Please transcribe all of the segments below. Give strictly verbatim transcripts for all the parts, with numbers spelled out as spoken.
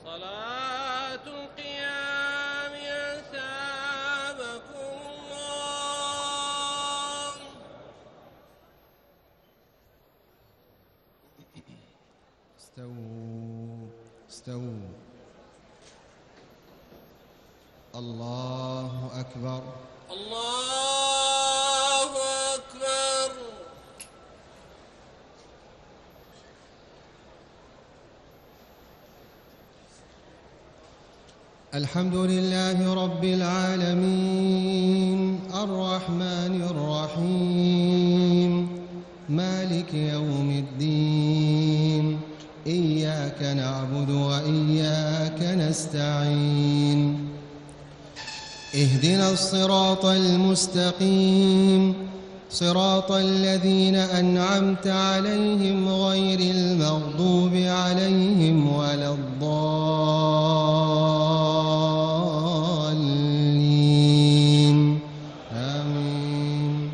صلاة القيام أثابكم الله. استووا استووا. الله أكبر. الله أكبر. الحمد لله رب العالمين الرحمن الرحيم مالك يوم الدين إياك نعبد وإياك نستعين اهدنا الصراط المستقيم صراط الذين أنعمت عليهم غير المغضوب عليهم ولا الضالين آمين.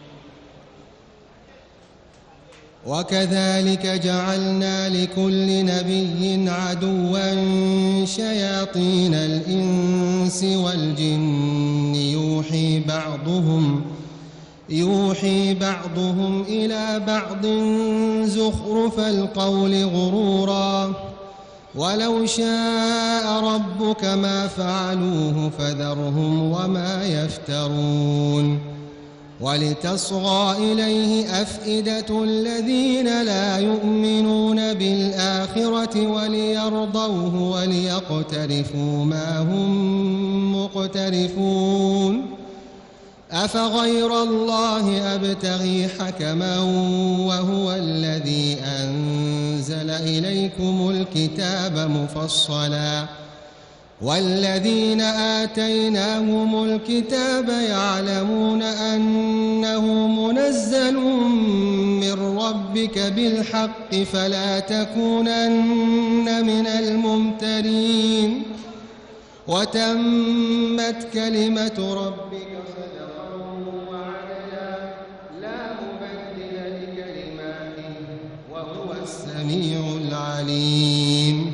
وكذلك جعلنا لكل نبي عدوا شياطين الإنس والجن يوحي بعضهم يوحي بعضهم إلى بعض زخرف القول غرورا ولو شاء ربك ما فعلوه فذرهم وما يفترون ولتصغى إليه أفئدة الذين لا يؤمنون بالآخرة وليرضوه وليقترفوا ما هم مقترفون أفغير الله أبتغي حكما وهو الذي أنزل إليكم الكتاب مفصلا والذين آتيناهم الكتاب يعلمون أنه منزل من ربك بالحق فلا تكونن من الممترين وتمت كلمة ربك السميع العليم.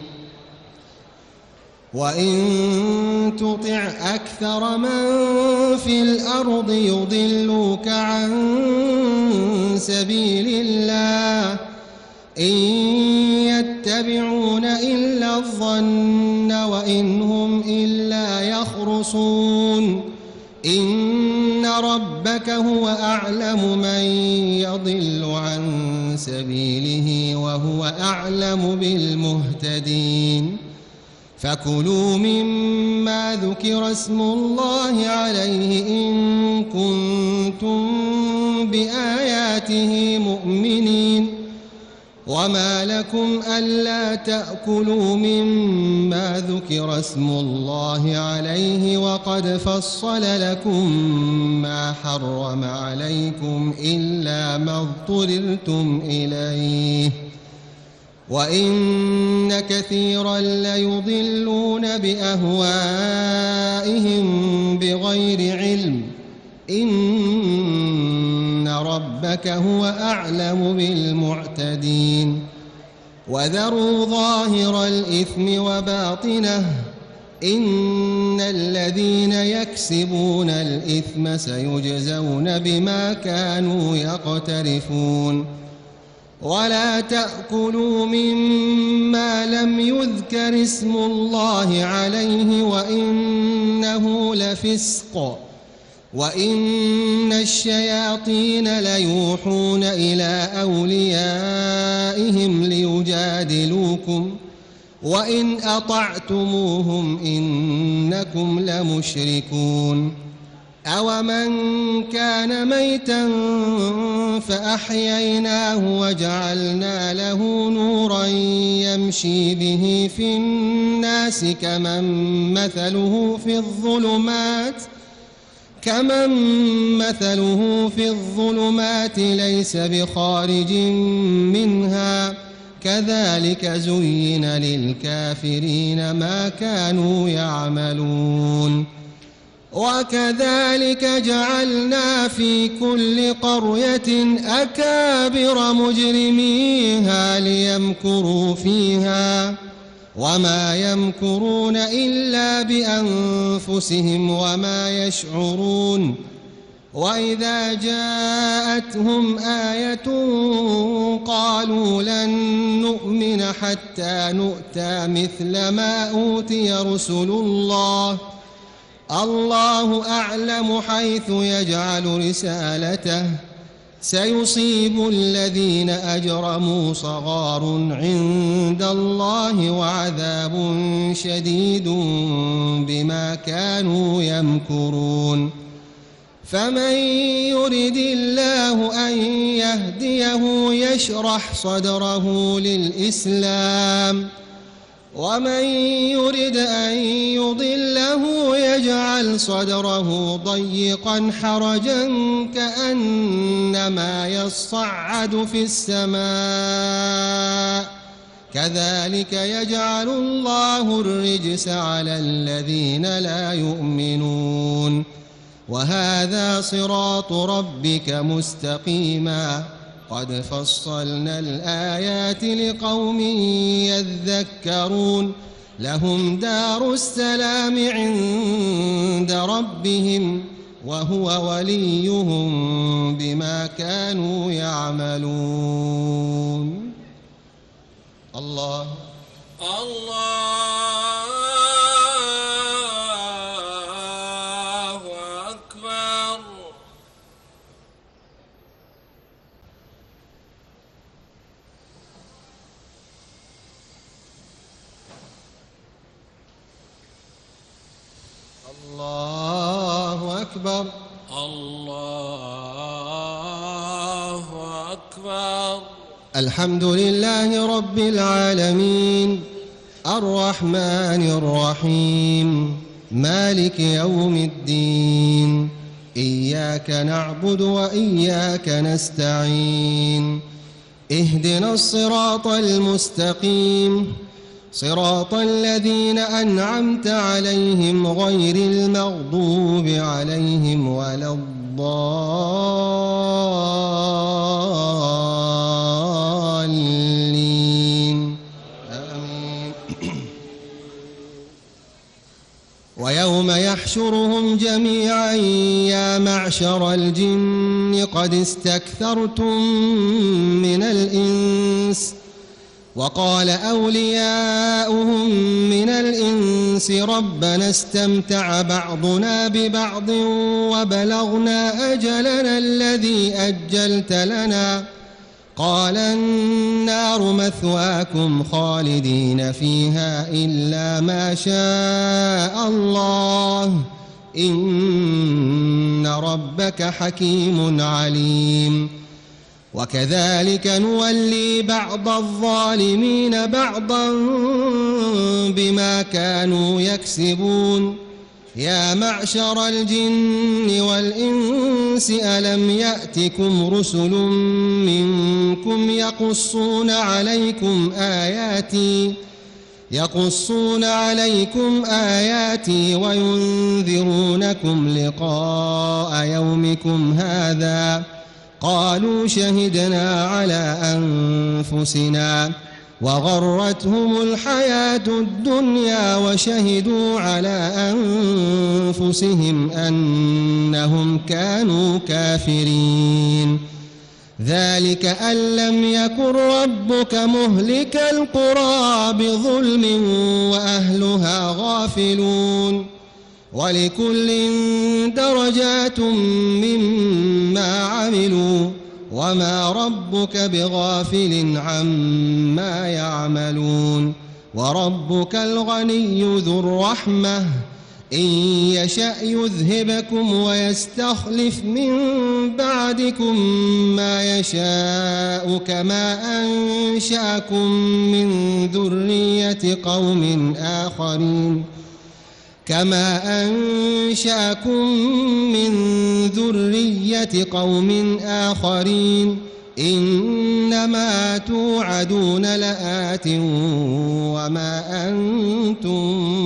وإن تطع أكثر من في الأرض يضلوك عن سبيل الله إن يتبعون إلا الظن وإن هم إلا يخرصون إن ربك هو أعلم من يضل عن سبيله وهو أعلم بالمهتدين فكلوا مما ذكر اسم الله عليه إن كنتم بآياته مؤمنين وما لكم ألا تأكلوا مما ذكر اسم الله عليه وقد فصل لكم ما حرم عليكم إلا ما اضطررتم إليه وإن كثيرا ليضلون بأهوائهم بغير علم إن ربك هو أعلم بالمعتدين وذروا ظاهر الإثم وباطنه إن الذين يكسبون الإثم سيجزون بما كانوا يقترفون ولا تأكلوا مما لم يذكر اسم الله عليه وإنه لفسق وإن الشياطين ليوحون إلى أوليائهم ليجادلوكم وإن أطعتموهم إنكم لمشركون أومن كان ميتا فأحييناه وجعلنا له نورا يمشي به في الناس كمن مثله في الظلمات كمن مثله في الظلمات ليس بخارج منها كذلك زين للكافرين ما كانوا يعملون وكذلك جعلنا في كل قرية أكابر مجرميها ليمكروا فيها وما يمكرون إلا بأنفسهم وما يشعرون. وإذا جاءتهم آية قالوا لن نؤمن حتى نؤتى مثل ما أوتي رسل الله الله أعلم حيث يجعل رسالته سيصيب الذين أجرموا صغار عند الله وعذاب شديد بما كانوا يمكرون. فمن يرد الله أن يهديه يشرح صدره للإسلام ومن يرد أن يضله يجعل صدره ضيقا حرجا كأنما يصعد في السماء كذلك يجعل الله الرجس على الذين لا يؤمنون. وهذا صراط ربك مستقيما قد فصلنا الآيات لقوم يذكرون. لهم دار السلام عند ربهم وهو وليهم بما كانوا يعملون. الله الله أكبر. الله أكبر. الله أكبر. الحمد لله رب العالمين الرحمن الرحيم مالك يوم الدين إياك نعبد وإياك نستعين اهدنا الصراط المستقيم صراط الذين أنعمت عليهم غير المغضوب عليهم ولا الضالين آمين. ويوم يحشرهم جميعا يا معشر الجن قد استكثرتم من الإنس وقال أولياؤهم من الإنس ربنا استمتع بعضنا ببعض وبلغنا أجلنا الذي أجلت لنا قال النار مثواكم خالدين فيها إلا ما شاء الله إن ربك حكيم عليم. وكذلك نولي بعض الظالمين بعضا بما كانوا يكسبون. يا معشر الجن والإنس ألم يأتكم رسل منكم يقصون عليكم آياتي يقصون عليكم آياتي وينذرونكم لقاء يومكم هذا قالوا شهدنا على أنفسنا وغرتهم الحياة الدنيا وشهدوا على أنفسهم أنهم كانوا كافرين. ذلك أن لم يكن ربك مهلك القرى بظلم وأهلها غافلون ولكل درجات مما عملوا وما ربك بغافل عما يعملون. وربك الغني ذو الرحمة إن يشأ يذهبكم ويستخلف من بعدكم ما يشاء كما أنشأكم من ذرية قوم آخرين كما أنشأكم من ذرية قوم آخرين إنما توعدون لآت وما أنتم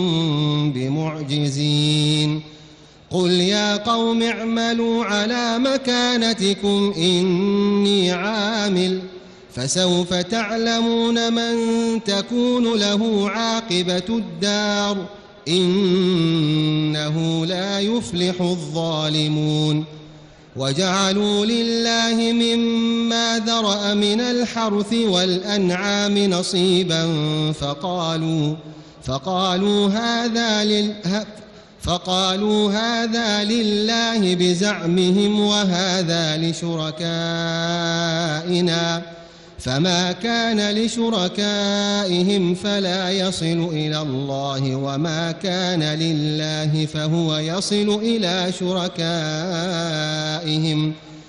بمعجزين. قل يا قوم اعملوا على مكانتكم إني عامل فسوف تعلمون من تكون له عاقبة الدار إنه لا يفلح الظالمون. وجعلوا لله مما ذرأ من الحرث والأنعام نصيبا فقالوا فقالوا هذا لل فقالوا هذا لله بزعمهم وهذا لشركائنا فما كان لشركائهم فلا يصل إلى الله وما كان لله فهو يصل إلى شركائهم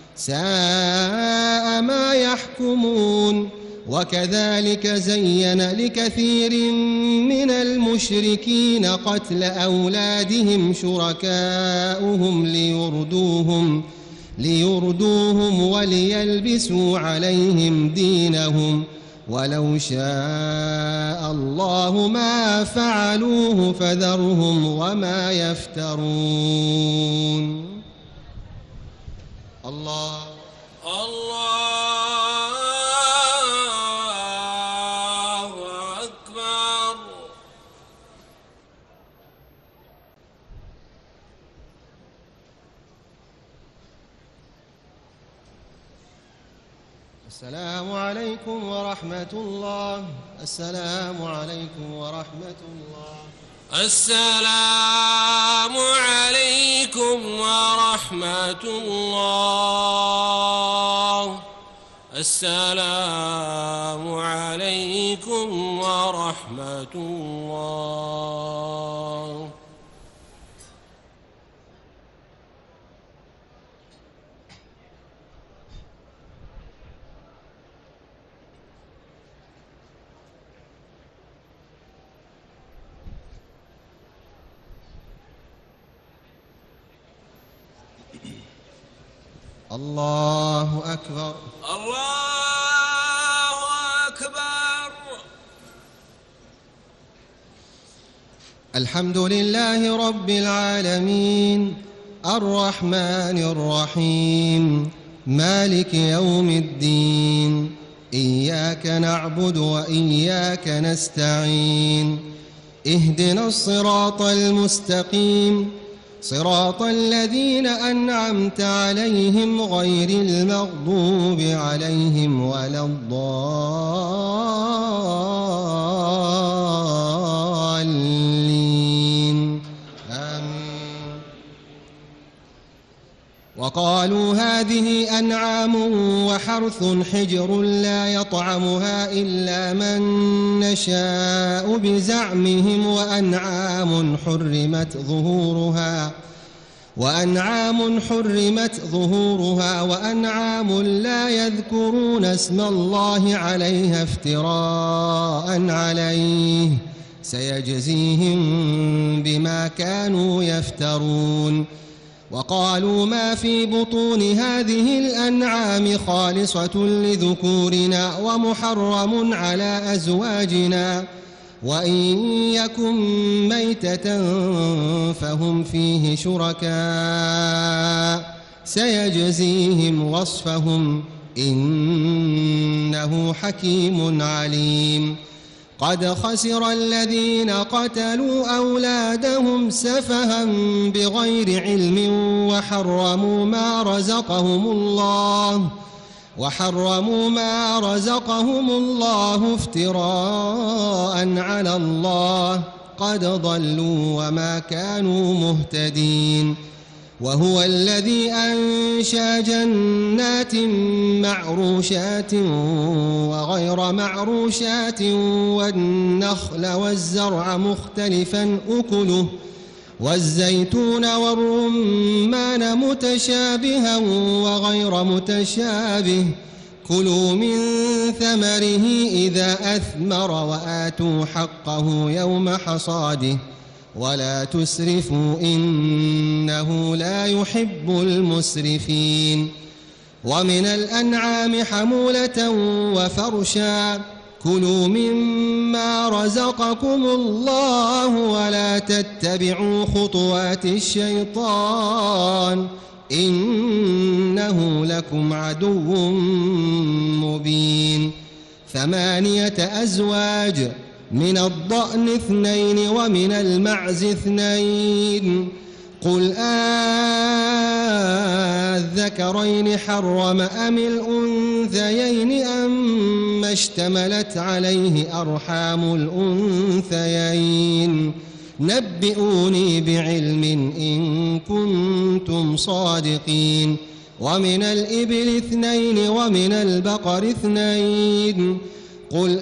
ساء ما يحكمون. وكذلك زين لكثير من المشركين قتل أولادهم شركاؤهم ليردوهم ليردوهم وليلبسوا عليهم دينهم ولو شاء الله ما فعلوه فذرهم وما يفترون. الله الله أكبر. السلام عليكم ورحمة الله. السلام عليكم ورحمة الله. السلام عليكم ورحمة الله. السلام عليكم ورحمة الله. الله أكبر. الله أكبر. الحمد لله رب العالمين الرحمن الرحيم مالك يوم الدين إياك نعبد وإياك نستعين اهدنا الصراط المستقيم صراط الذين أنعمت عليهم غير المغضوب عليهم ولا الضالين آمين. وقالوا هذه أنعام وحرث حجر لا يطعمها إلا من نشاء بزعمهم وأنعام حرمت ظهورها وأنعام حرمت ظهورها وأنعام لا يذكرون اسم الله عليها افتراء عليه سيجزيهم بما كانوا يفترون. وقالوا ما في بطون هذه الأنعام خالصة لذكورنا ومحرم على أزواجنا وإن يكن ميتة فهم فيه شركاء سيجزيهم وصفهم إنه حكيم عليم. قد خسر الذين قتلوا أولادهم سفها بغير علم وحرموا ما رزقهم الله وحرموا ما رزقهم الله افتراء على الله قد ضلوا وما كانوا مهتدين. وهو الذي أنشأ جنات معروشات وغير معروشات والنخل والزرع مختلفا أكله والزيتون والرمان متشابها وغير متشابه كلوا من ثمره إذا أثمر وآتوا حقه يوم حصاده ولا تسرفوا إنه لا يحب المسرفين. ومن الأنعام حمولة وفرشا كلوا مما رزقكم الله ولا تتبعوا خطوات الشيطان إنه لكم عدو مبين. ثمانية أزواج، من الضأن اثنين ومن المعز اثنين. قل آذكرين حرم أم الأنثيين أما اشتملت عليه أرحام الأنثيين؟ نبئوني بعلم إن كنتم صادقين. ومن الإبل اثنين ومن البقر اثنين. قل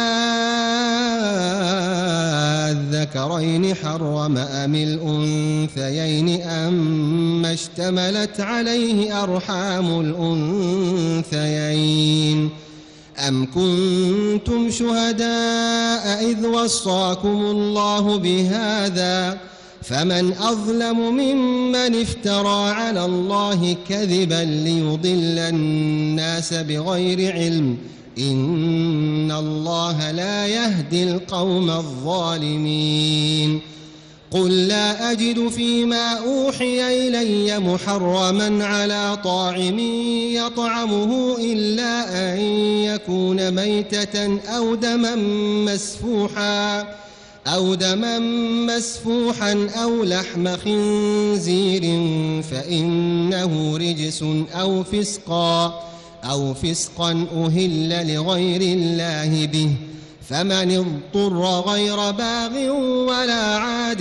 آذكرين حرم أم الأنثيين أما اشتملت عليه أرحام الأنثيين؟ أم كنتم شهداء إذ وصاكم الله بهذا؟ فمن أظلم ممن افترى على الله كذبا ليضل الناس بغير علم. إن الله لا يهدي القوم الظالمين. قل لا أجد فيما أوحي إلي محرما على طاعم يطعمه إلا أن يكون ميتة أو دما مسفوحا أو دما مسفوحا أو لحم خنزير فإنه رجس أو فسقا أو فسقا أهل لغير الله به. فمن اضطر غير باغ ولا عاد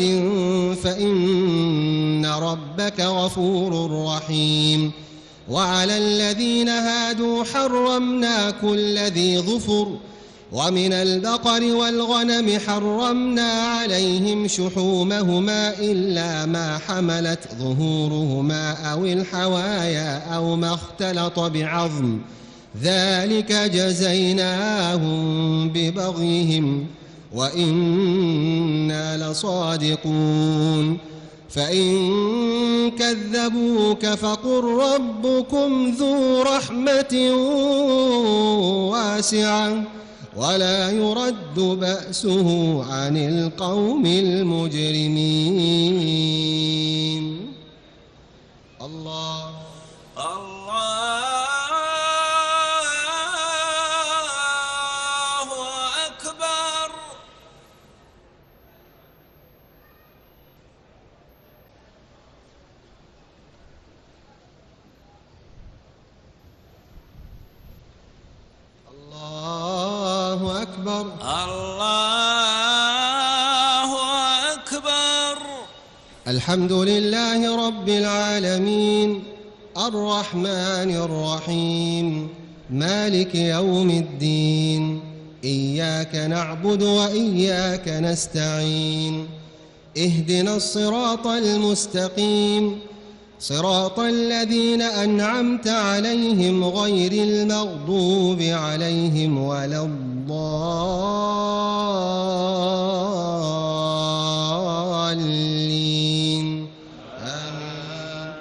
فإن ربك غفور رحيم. وعلى الذين هادوا حرمنا كل ذي ظفر. ومن البقر والغنم حرمنا عليهم شحومهما إلا ما حملت ظهورهما أو الحوايا أو ما اختلط بعظم، ذلك جزيناهم ببغيهم وإنا لصادقون. فإن كذبوك فقل ربكم ذو رحمة واسعة ولا يرد بأسه عن القوم المجرمين. الله الله أكبر. الله أكبر. الله أكبر. الحمد لله رب العالمين الرحمن الرحيم مالك يوم الدين. إياك نعبد وإياك نستعين. اهدنا الصراط المستقيم صراط الذين أنعمت عليهم غير المغضوب عليهم ولا الضالين. آمين.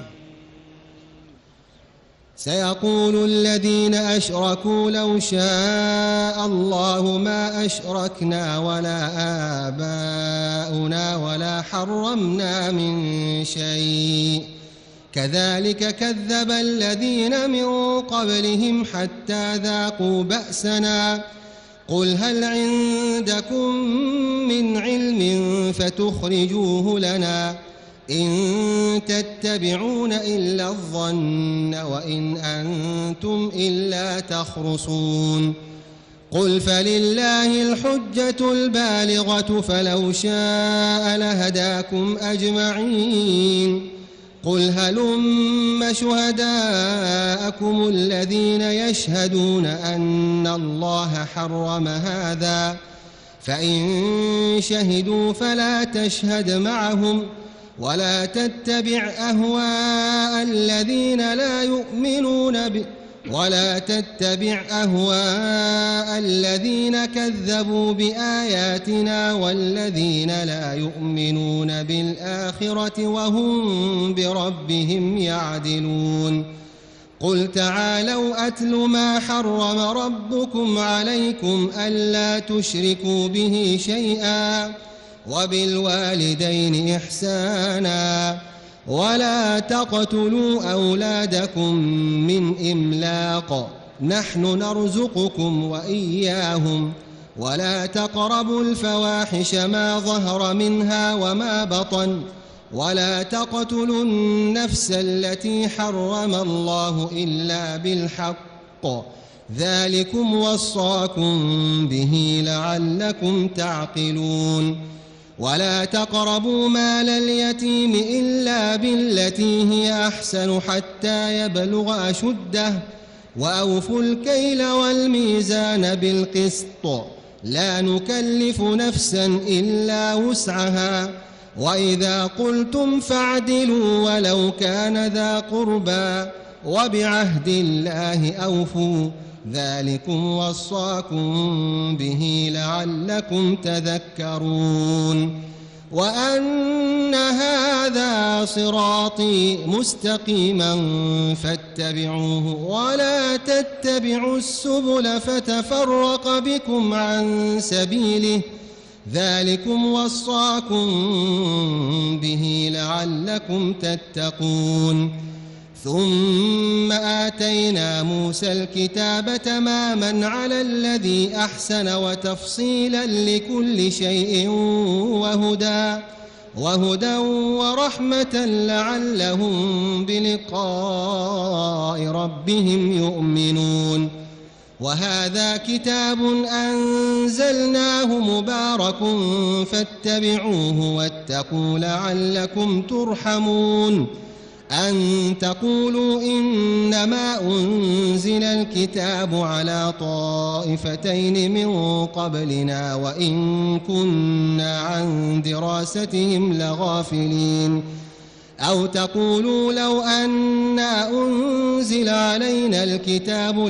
سيقول الذين أشركوا لو شاء الله ما أشركنا ولا آباؤنا ولا حرمنا من شيء كذلك كذب الذين من قبلهم حتى ذاقوا بأسنا. قل هل عندكم من علم فتخرجوه لنا إن تتبعون إلا الظن وإن أنتم إلا تخرصون. قل فلله الحجة البالغة فلو شاء لهداكم أجمعين. قل هلم شهداءكم الذين يشهدون أن الله حرم هذا فإن شهدوا فلا تشهد معهم ولا تتبع أهواء الذين لا يؤمنون ب ولا تتبع أهواء الذين كذبوا بآياتنا والذين لا يؤمنون بالآخرة وهم بربهم يعدلون. قل تعالوا أتل ما حرم ربكم عليكم ألا تشركوا به شيئا وبالوالدين إحسانا ولا تقتلوا أولادكم من إملاق نحن نرزقكم وإياهم ولا تقربوا الفواحش ما ظهر منها وما بطن ولا تقتلوا النفس التي حرم الله إلا بالحق ذلكم وصاكم به لعلكم تعقلون ولا تقربوا مال اليتيم إلا بالتي هي أحسن حتى يبلغ أشده وأوفوا الكيل والميزان بالقسط لا نكلف نفسا إلا وسعها وإذا قلتم فاعدلوا ولو كان ذا قربى وبعهد الله أوفوا ذلكم وصاكم به لعلكم تذكرون وأن هذا صراطي مستقيما فاتبعوه ولا تتبعوا السبل فتفرق بكم عن سبيله ذلكم وصاكم به لعلكم تتقون ثم آتينا موسى الكتاب تماما على الذي أحسن وتفصيلا لكل شيء وهدى وهدى ورحمة لعلهم بلقاء ربهم يؤمنون وهذا كتاب أنزلناه مبارك فاتبعوه واتقوا لعلكم ترحمون أن تقولوا إنما أنزل الكتاب على طائفتين من قبلنا وإن كنا عن دراستهم لغافلين أو تقولوا لو أنا أنزل علينا الكتاب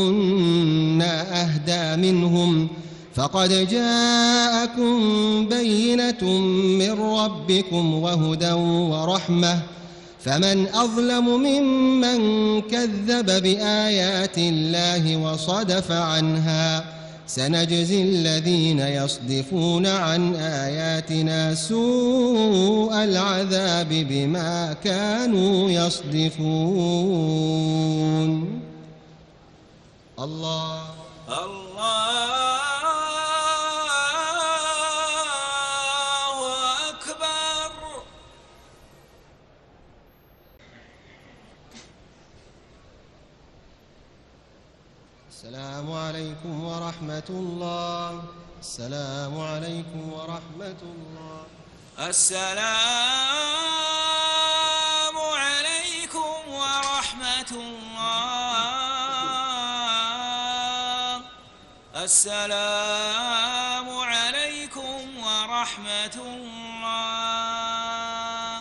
لكنا أهدى منهم فقد جاءكم بينة من ربكم وهدى ورحمة فمن أظلم ممن كذب بآيات الله وصدف عنها سنجزي الذين يصدفون عن آياتنا سوء العذاب بما كانوا يصدفون. الله الله أكبر. السلام عليكم ورحمة الله. السلام عليكم ورحمة الله. السلام عليكم ورحمة الله. السلام عليكم ورحمة الله.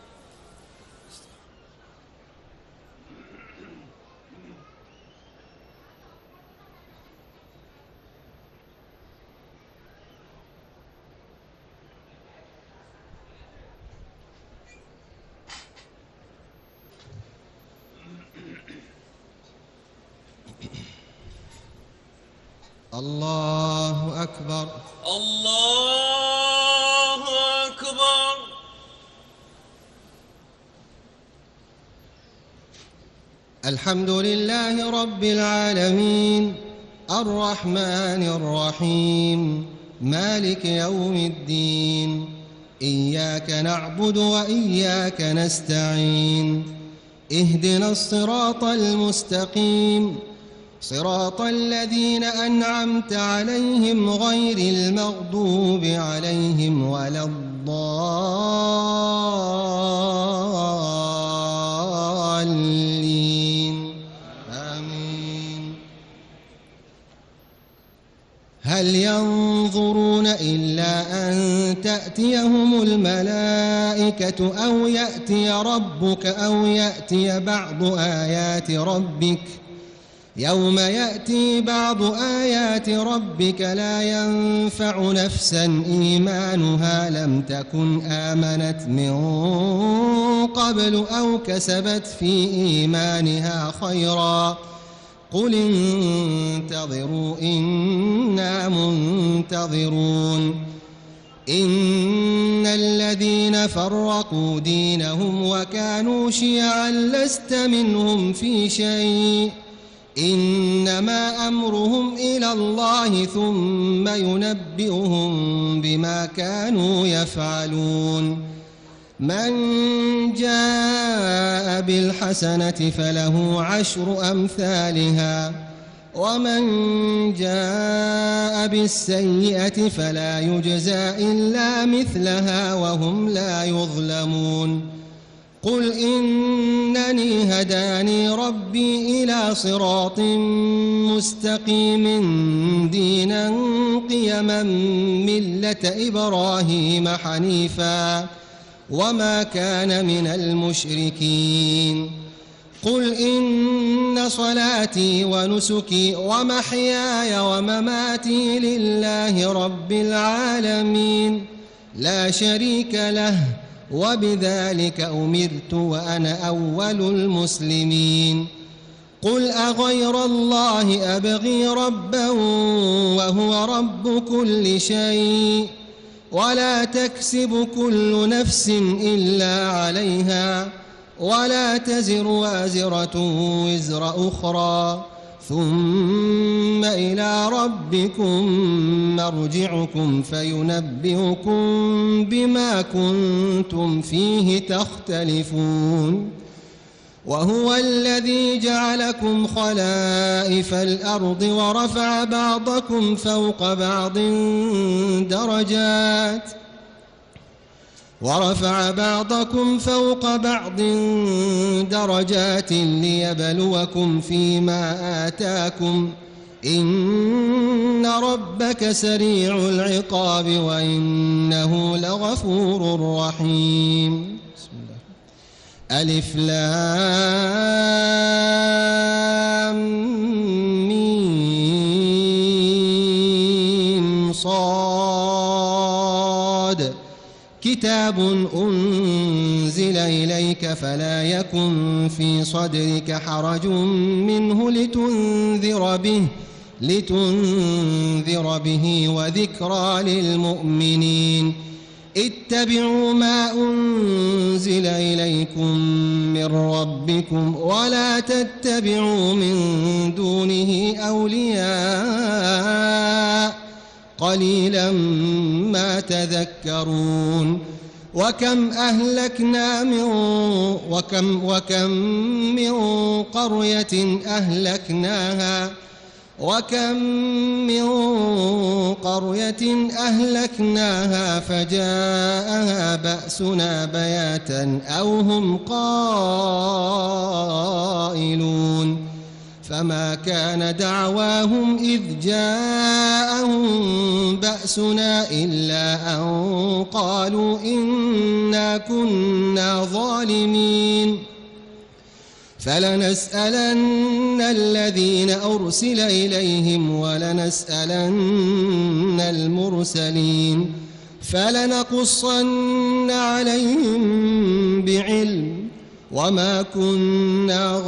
الله أكبر. الله أكبر. الحمد لله رب العالمين الرحمن الرحيم مالك يوم الدين إياك نعبد وإياك نستعين اهدنا الصراط المستقيم صراط الذين أنعمت عليهم غير المغضوب عليهم ولا الضالين آمين. هل ينظرون إلا أن تأتيهم الملائكة أو يأتي ربك أو يأتي بعض آيات ربك يوم يأتي بعض آيات ربك لا ينفع نفسا إيمانها لم تكن آمنت من قبل أو كسبت في إيمانها خيرا قل انتظروا إنا منتظرون إن الذين فرقوا دينهم وكانوا شيعا لست منهم في شيء إنما أمرهم إلى الله ثم ينبئهم بما كانوا يفعلون من جاء بالحسنة فله عشر أمثالها ومن جاء بالسيئة فلا يجزى إلا مثلها وهم لا يظلمون قل إنني هداني ربي إلى صراط مستقيم دينا قيما ملة إبراهيم حنيفا وما كان من المشركين قل إن صلاتي ونسكي ومحياي ومماتي لله رب العالمين لا شريك له وبذلك أمرت وأنا أول المسلمين قل أغير الله أبغي ربا وهو رب كل شيء ولا تكسب كل نفس إلا عليها ولا تزر وازرة وزر أخرى ثم إلى ربكم مرجعكم فينبئكم بما كنتم فيه تختلفون وهو الذي جعلكم خلائف الأرض ورفع بعضكم فوق بعض درجات ورفع بعضكم فوق بعض درجات ليبلوكم فيما آتاكم إن ربك سريع العقاب وإنه لغفور رحيم بسم الله. ألف لام ميم صاد كتاب أنزل إليك فلا يكن في صدرك حرج منه لتنذر به لتنذر به وذكرى للمؤمنين اتبعوا ما أنزل إليكم من ربكم ولا تتبعوا من دونه أولياء قليلا ما تذكرون وكم أهلكنا من وكم وكم من قرية أهلكناها وكم من قرية أهلكناها فجاءها بأسنا بياتا أو هم قائلون فما كان دعواهم إذ جاءهم بأسنا إلا أن قالوا إنا كنا ظالمين فلنسألن الذين أرسل إليهم ولنسألن المرسلين فلنقصن عليهم بعلم وما كنا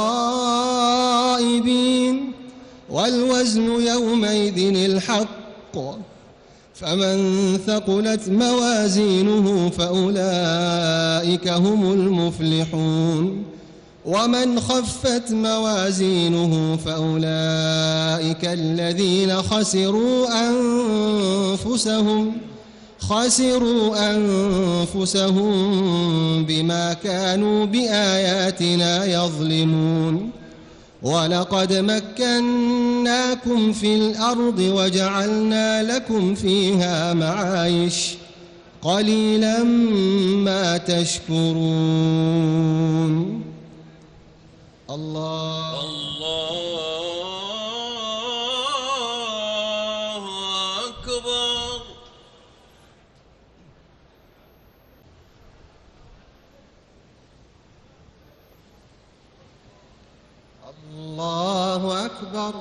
غائبين والوزن يومئذ الحق فمن ثقلت موازينه فأولئك هم المفلحون ومن خفت موازينه فأولئك الذين خسروا أنفسهم خسروا أنفسهم بما كانوا بآياتنا يظلمون ولقد مكناكم في الأرض وجعلنا لكم فيها معايش قليلا ما تشكرون الله الله أكبر الله أكبر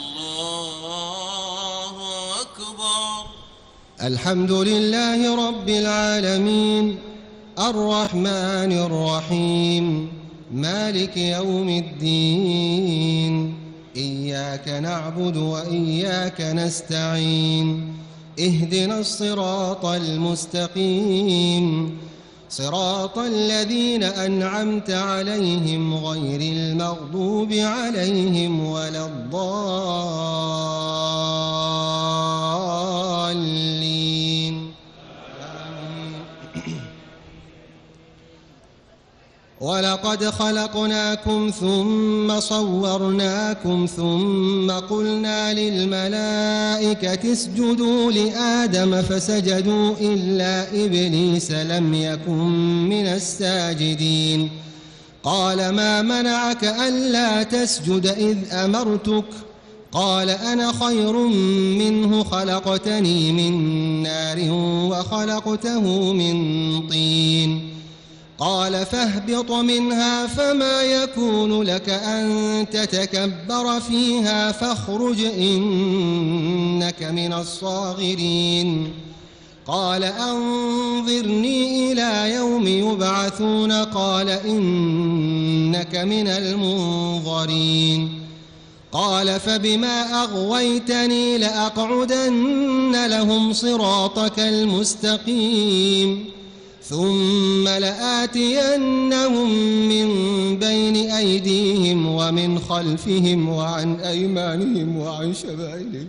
الله أكبر الحمد لله رب العالمين الرحمن الرحيم مالك يوم الدين إياك نعبد وإياك نستعين اهدنا الصراط المستقيم صراط الذين أنعمت عليهم غير المغضوب عليهم ولا الضالين. ولقد خلقناكم ثم صورناكم ثم قلنا للملائكة اسجدوا لآدم فسجدوا إلا إبليس لم يكن من الساجدين. قال ما منعك ألا تسجد إذ أمرتك؟ قال أنا خير منه خلقتني من نار وخلقته من طين. قال فاهبط منها فما يكون لك أن تتكبر فيها فاخرج إنك من الصاغرين. قال أنظرني إلى يوم يبعثون قال إنك من المنظرين. قال فبما أغويتني لأقعدن لهم صراطك المستقيم ثم لآتينهم من بين أيديهم ومن خلفهم وعن أيمانهم وعن شمائلهم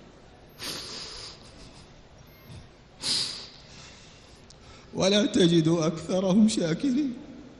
ولا تجد أكثرهم شاكرين.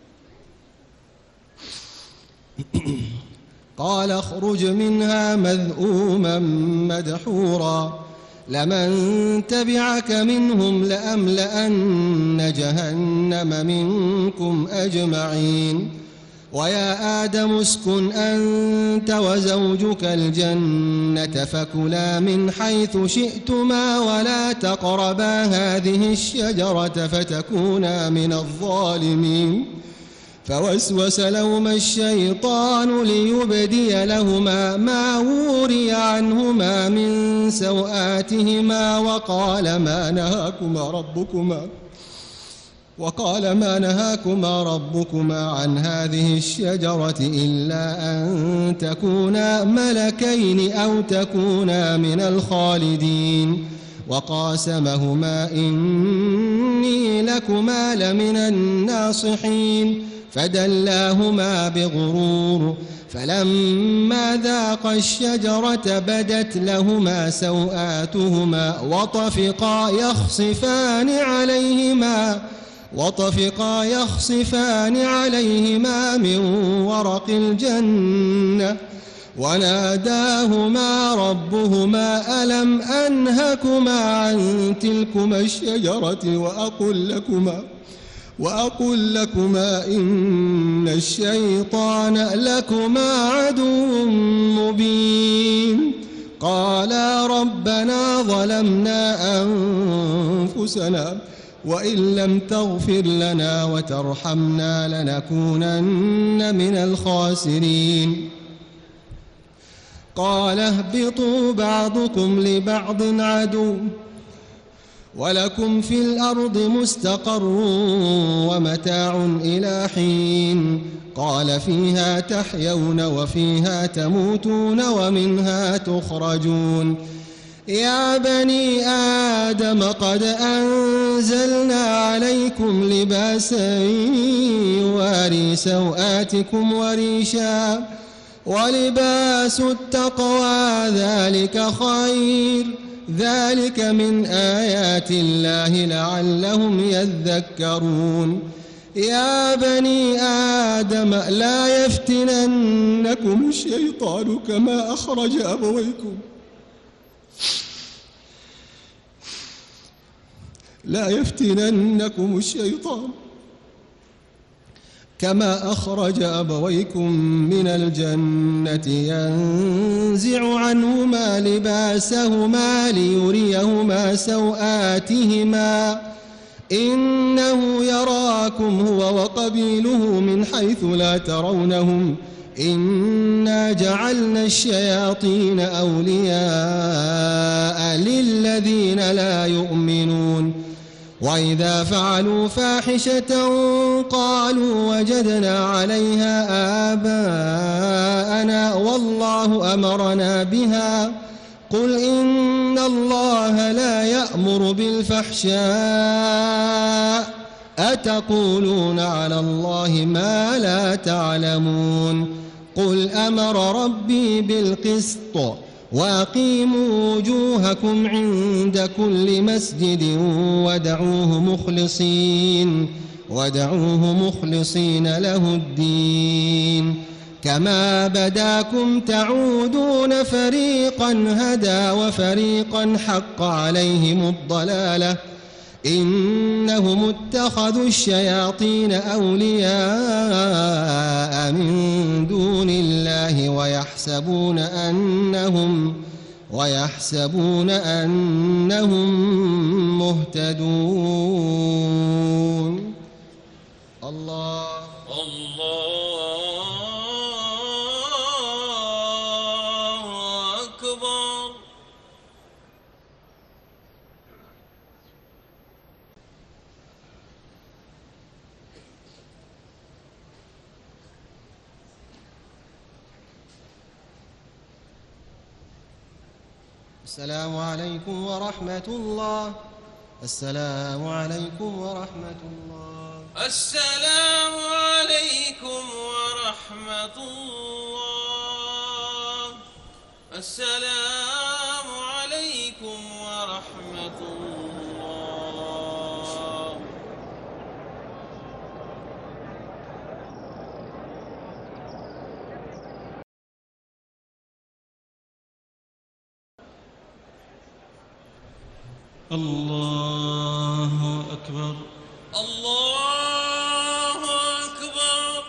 قال اخرج منها مذءوما مدحورا لمن تبعك منهم لأملأن جهنم منكم أجمعين. ويا آدم اسكن أنت وزوجك الجنة فكلا من حيث شئتما ولا تقربا هذه الشجرة فتكونا من الظالمين. فوسوس لهما الشيطان ليبدي لهما ما وري عنهما من سوآتهما وقال ما نهاكما ربكما وقال ما نهاكما ربكما عن هذه الشجرة إلا أن تكونا ملكين أو تكونا من الخالدين. وقاسمهما إني لكما لمن الناصحين فدلاهما بغرور فلما ذاقا الشجرة بدت لهما سوآتهما وطفقا يخصفان عليهما وطفقا يخصفان عليهما من ورق الجنة وناداهما ربهما ألم أنهكما عن تلكما الشجرة وأقل لكما وأقل لكما إن الشيطان لكما عدو مبين. قالا ربنا ظلمنا أنفسنا وإن لم تغفر لنا وترحمنا لنكونن من الخاسرين. قال اهبطوا بعضكم لبعض عدو ولكم في الأرض مستقر ومتاع إلى حين. قال فيها تحيون وفيها تموتون ومنها تخرجون. يا بني آدم قد أنزلنا عليكم لباسا يواري سوآتكم وريشا ولباس التقوى ذلك خير ذلك من آيات الله لعلهم يذكرون. يا بني آدم لا يفتننكم الشيطان كما أخرج أبويكم لا يفتننكم الشيطان كما أخرج أبويكم من الجنة ينزع عنهما لباسهما ليريهما سوآتهما إنه يراكم هو وقبيله من حيث لا ترونهم إنا جعلنا الشياطين أولياء للذين لا يؤمنون. وإذا فعلوا فاحشة قالوا وجدنا عليها آباءنا والله أمرنا بها قل إن الله لا يأمر بالفحشاء أتقولون على الله ما لا تعلمون قل أمر ربي بالقسط وأقيموا وجوهكم عند كل مسجد ودعوه مخلصين ودعوه مخلصين له الدين كما بداكم تعودون فريقا هدى وفريقا حق عليهم الضلالة إنهم اتخذوا الشياطين أولياء من دون الله ويحسبون أنهم ويحسبون أنهم مهتدون الله الله أكبر. السلام عليكم ورحمة الله. السلام عليكم ورحمة الله. السلام عليكم ورحمة الله. السلام عليكم ورحمة الله. الله أكبر. الله أكبر.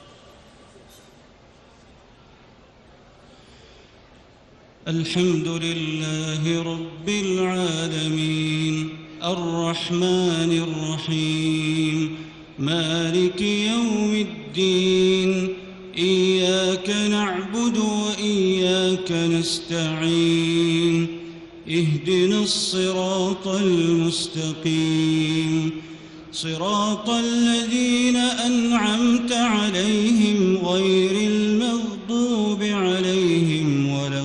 الحمد لله رب العالمين الرحمن الرحيم مالك يوم الدين إياك نعبد وإياك نستعين اهدنا الصراط المستقيم صراط الذين أنعمت عليهم غير المغضوب عليهم ولا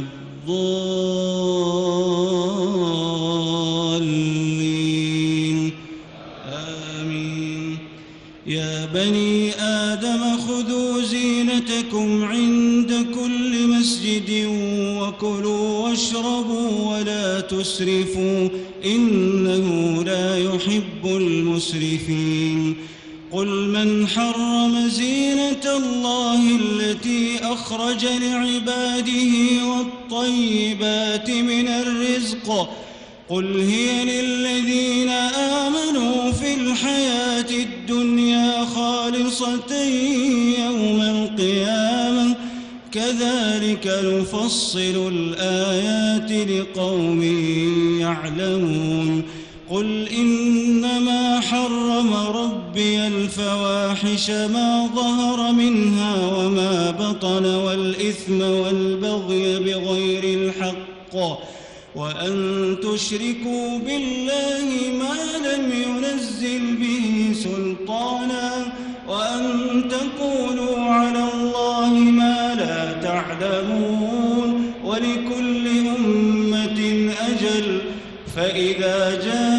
الضالين آمين. يا بني آدم خذوا زينتكم عند كل مسجد وكلوا واشربوا ولا تسرفوا إنه لا يحب المسرفين. قل من حرم زينة الله التي أخرج لعباده والطيبات من الرزق قل هي للذين آمنوا في الحياة الدنيا خالصة يوم القيامة كذلك نفصل الآيات لقوم يعلمون. قل إنما حرم ربي الفواحش ما ظهر منها وما بطن والإثم والبغي بغير الحق وأن تشركوا بالله ما لم ينزل به سلطانا وأن تقولوا على الله ما لا تعلمون. ولكل أمة أجل فإذا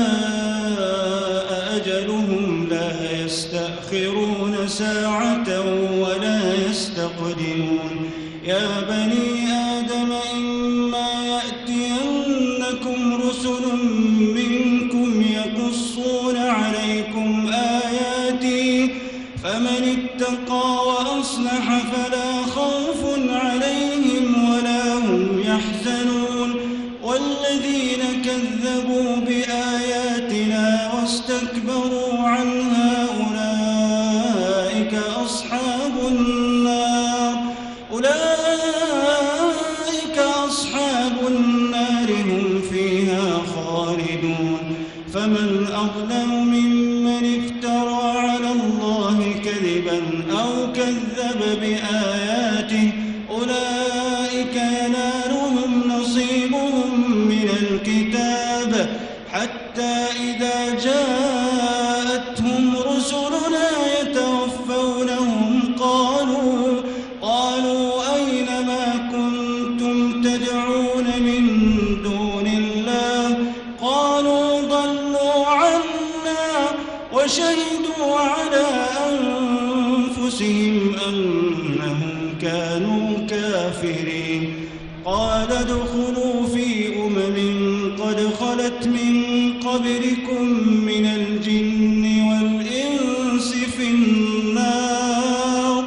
جاء أجلهم لا يستأخرون ساعة ولا يستقدمون. يا بني آدم إما يأتينكم رسل منكم يقصون عليكم آياتي فمن اتقى وأصلح فلا خوف عليهم ولا هم يحزنون. والذين كذبوا بآياتنا واستكبروا عنها أولئك أصحاب النار أولئك أصحاب النار هم فيها خالدون. فمن أظلم ممن افترى على الله كذبا أو كذب بآياته أولئك ينالهم نصيبهم من الكتاب حتى إذا جاءتهم رسلنا يتوفونهم قالوا قالوا أين ما كنتم تدعون من وشهدوا على أنفسهم أنهم كانوا كافرين. قال ادخلوا في أمم قد خلت من قبلكم من الجن والإنس في النار،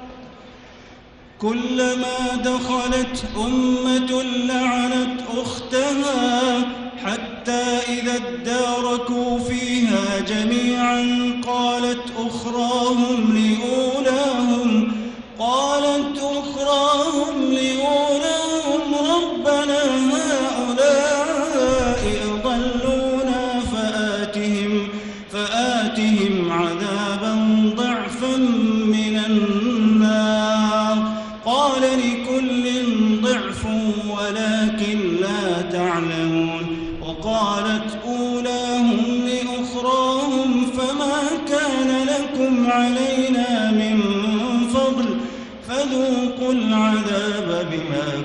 كلما دخلت أمة لعنت أختها حتى إذا اداركوا فيها جميعا قالت أخراهم لأولاهم قالت أخراهم لأولاهم ربنا هؤلاء أضلونا فآتهم فآتهم عذابا ضعفا من النار. قال لكل ضعف ولكن لا تعلمون. وقالت أولاهم لأخراهم فما كان لكم علينا من فضل فذوقوا العذاب بما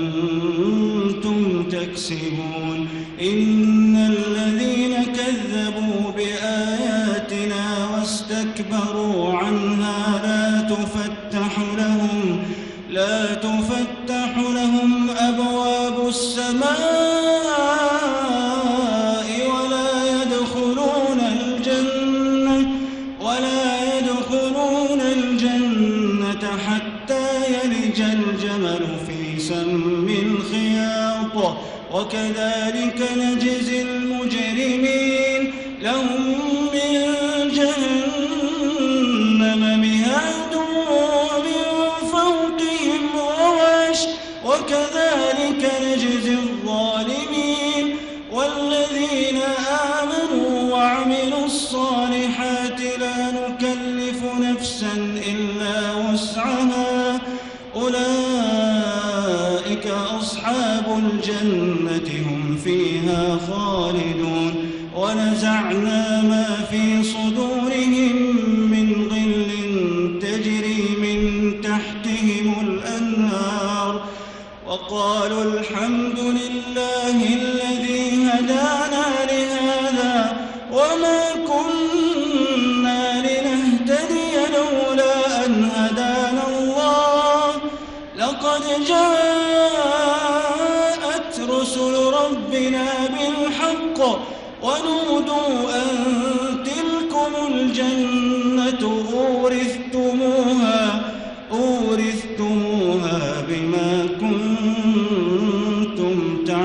كنتم تكسبون. إن الذين كذبوا بآياتنا واستكبروا عنها لا تفتح لهم لا تفتح لهم أبواب السماء ولا يدخلون الجنة ولا يدخلون الجنة حتى يلج الجمل في سم الخياط وكذلك نجزي المجرمين. لهم من جهنم مهاد ومن فوقهم غواش وكذلك نجزي الظالمين. والذين آمنوا وعملوا الصالحات لا نكلف نفسا إلا وسعها أولئك أصحاب الجنة هم فيها خالدون. ونزعنا ما في صدورهم من غل تجري من تحتهم الأنهار وقالوا الحمد لله الذي هدانا لهذا وما كنا لنهتدي لولا أن هدانا الله لقد جاءت رسل ربنا بالحق ونودوا أن تلكم الجنة أورثتموها أورثتموها بما كنتم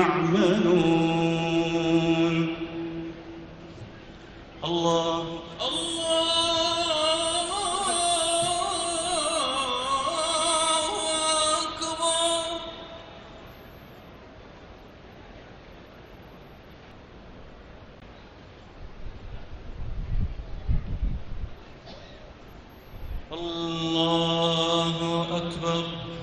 تعملون. الله الله أكبر.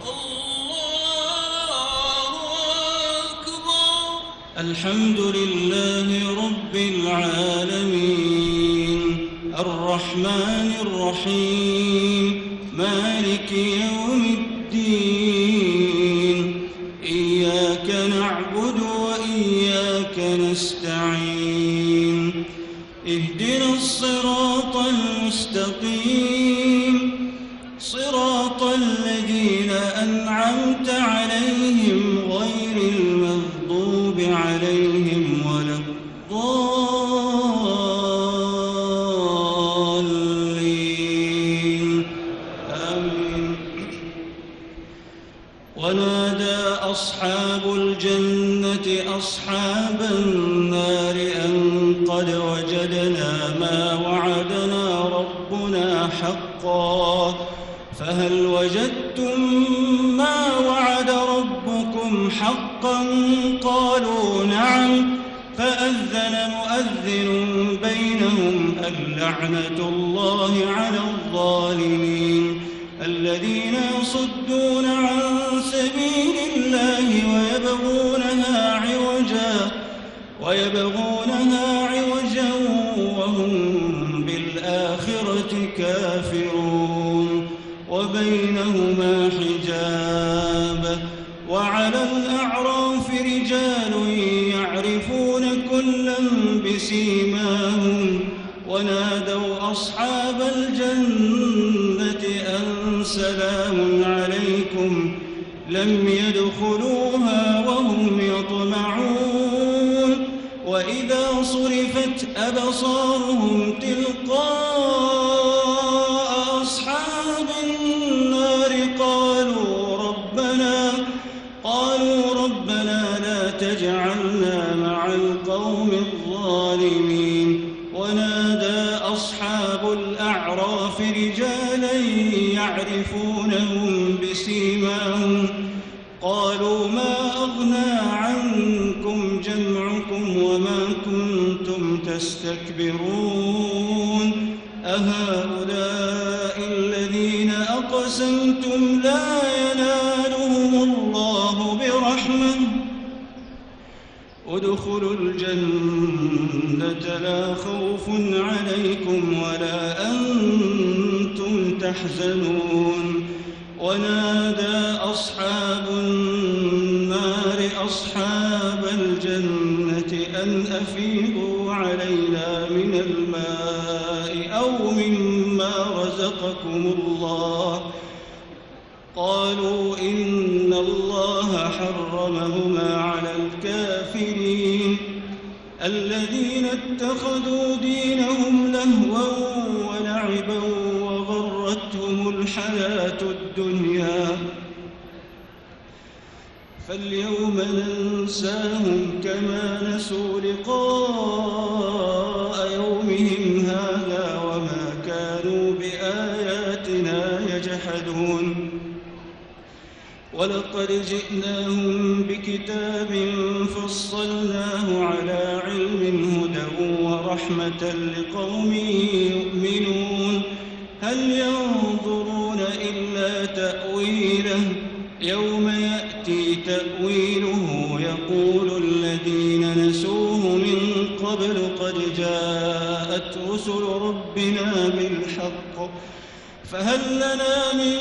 الله أكبر. الحمد لله رب العالمين الرحمن الرحيم مالك يوم الدين. إياك نعبد وإياك نستعين. اهدنا الصراط المستقيم صراط الذين أنعمت عليهم غير المغضوب عليهم ولا الضالين. آمين. ونادى أصحاب الجنة أصحاب النار أن قد وجدنا ما وعدنا ربنا حقا فهل وجدتم ما وعد ربكم حقا قالوا نعم فأذن مؤذن بينهم اللعنة الله على الظالمين. الذين يصدون عن سبيل الله ويبغونها عوجا ويبغونها عوجا وهم بالآخرة كافرون. وبينهما حجاب. وعلى الأعراف رجال يعرفون كلا بسيماهم ونادوا أصحاب الجنة أن سلام عليكم لم يدخلوها وهم يطمعون وإذا صرفت أبصارهم تلقاء أصحاب النار قالوا ربنا قالوا ربنا لا تجعلنا مع القوم الظالمين ونادى أصحاب الأعراف رجالا يعرفونهم بسيماهم قالوا ما أغنى عنكم جمعكم وما كنتم تستكبرون أهؤلاء الذين أقسمتم لا ينالهم الله برحمة ادخلوا الجنة لا خوف عليكم ولا أنتم تحزنون ونادى أصحاب النار أصحاب الجنة أن أفيضوا علينا من الماء أو مما رزقكم الله قالوا إن الله حرمهما على الكافرين الذين اتخذوا دينهم لهوا ولعبا وغرتهم الحياة الدنيا فاليوم ننساهم كما نسوا لقاء يومهم هذا وما كانوا بآياتنا يجحدون ولقد جئناهم بكتاب فصلناه على علم هدى ورحمة لقوم يؤمنون هل ينظرون إلا تأويله يوم يأتي تأويله يقول الذين نسوه من قبل قد جاءت رسل ربنا بالحق فهل لنا من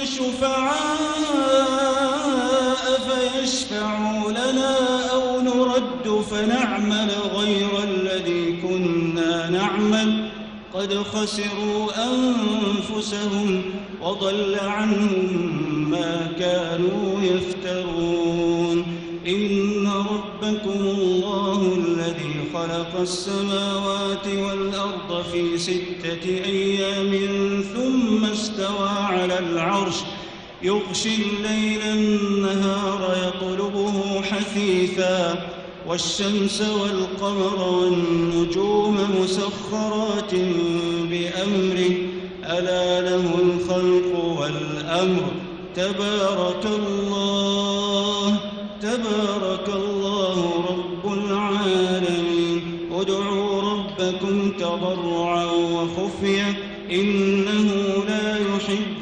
شفعاء فيشفعوا لنا أو نرد فنعمل غير الذي كنا نعمل قد خسروا أنفسهم وضل عنهم ما كانوا يفترون إن ربكم الله الذي خلق السماوات والأرض في ستة أيام ثم استوى على العرش يغشي الليل النهار يطلبه حثيثا والشمس والقمر والنجوم مسخرات بأمره ألا له الخلق والأمر تبارك الله تبارك الله رب العالمين ادعوا ربكم تضرعا وخفية إنه لا يحب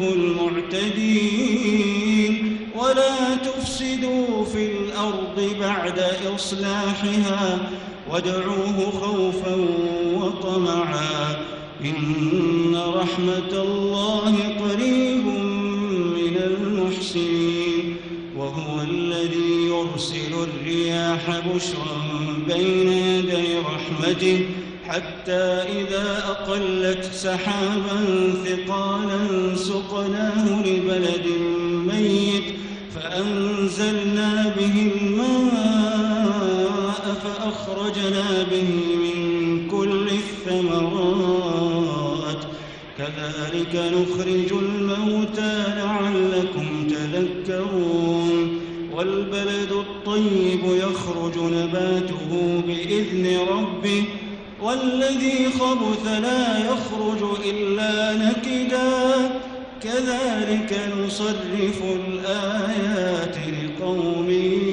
المعتدين ولا تفسدوا في الأرض بعد إصلاحها وادعوه خوفا وطمعا إن رحمة الله قريب من المحسنين وهو الذي يرسل الرياح بشرا بين يدي رحمته حتى إذا أقلت سحابا ثقالا سقناه لبلد ميت فأنزلنا به الماء فأخرجنا به من كل الثمرات كذلك نخرج الموتى لعلكم تذكرون والبلد الطيب يخرج نباته بإذن ربه والذي خبث لا يخرج إلا نكدا كذلك نصرف الآيات لقوم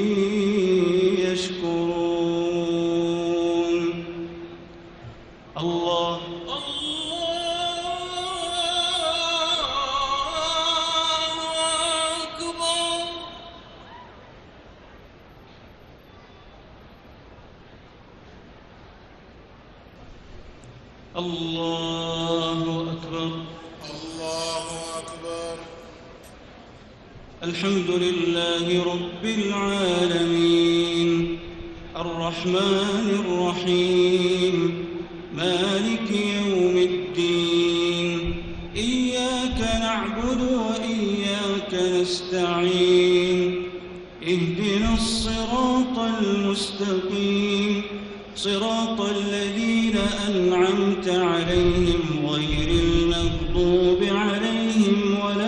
يشكرون الله الله أكبر الله أكبر الحمد لله رب العالمين الرحمن الرحيم مالك نستعين اهدنا الصراط المستقيم صراط الذين أنعمت عليهم غير المغضوب عليهم ولا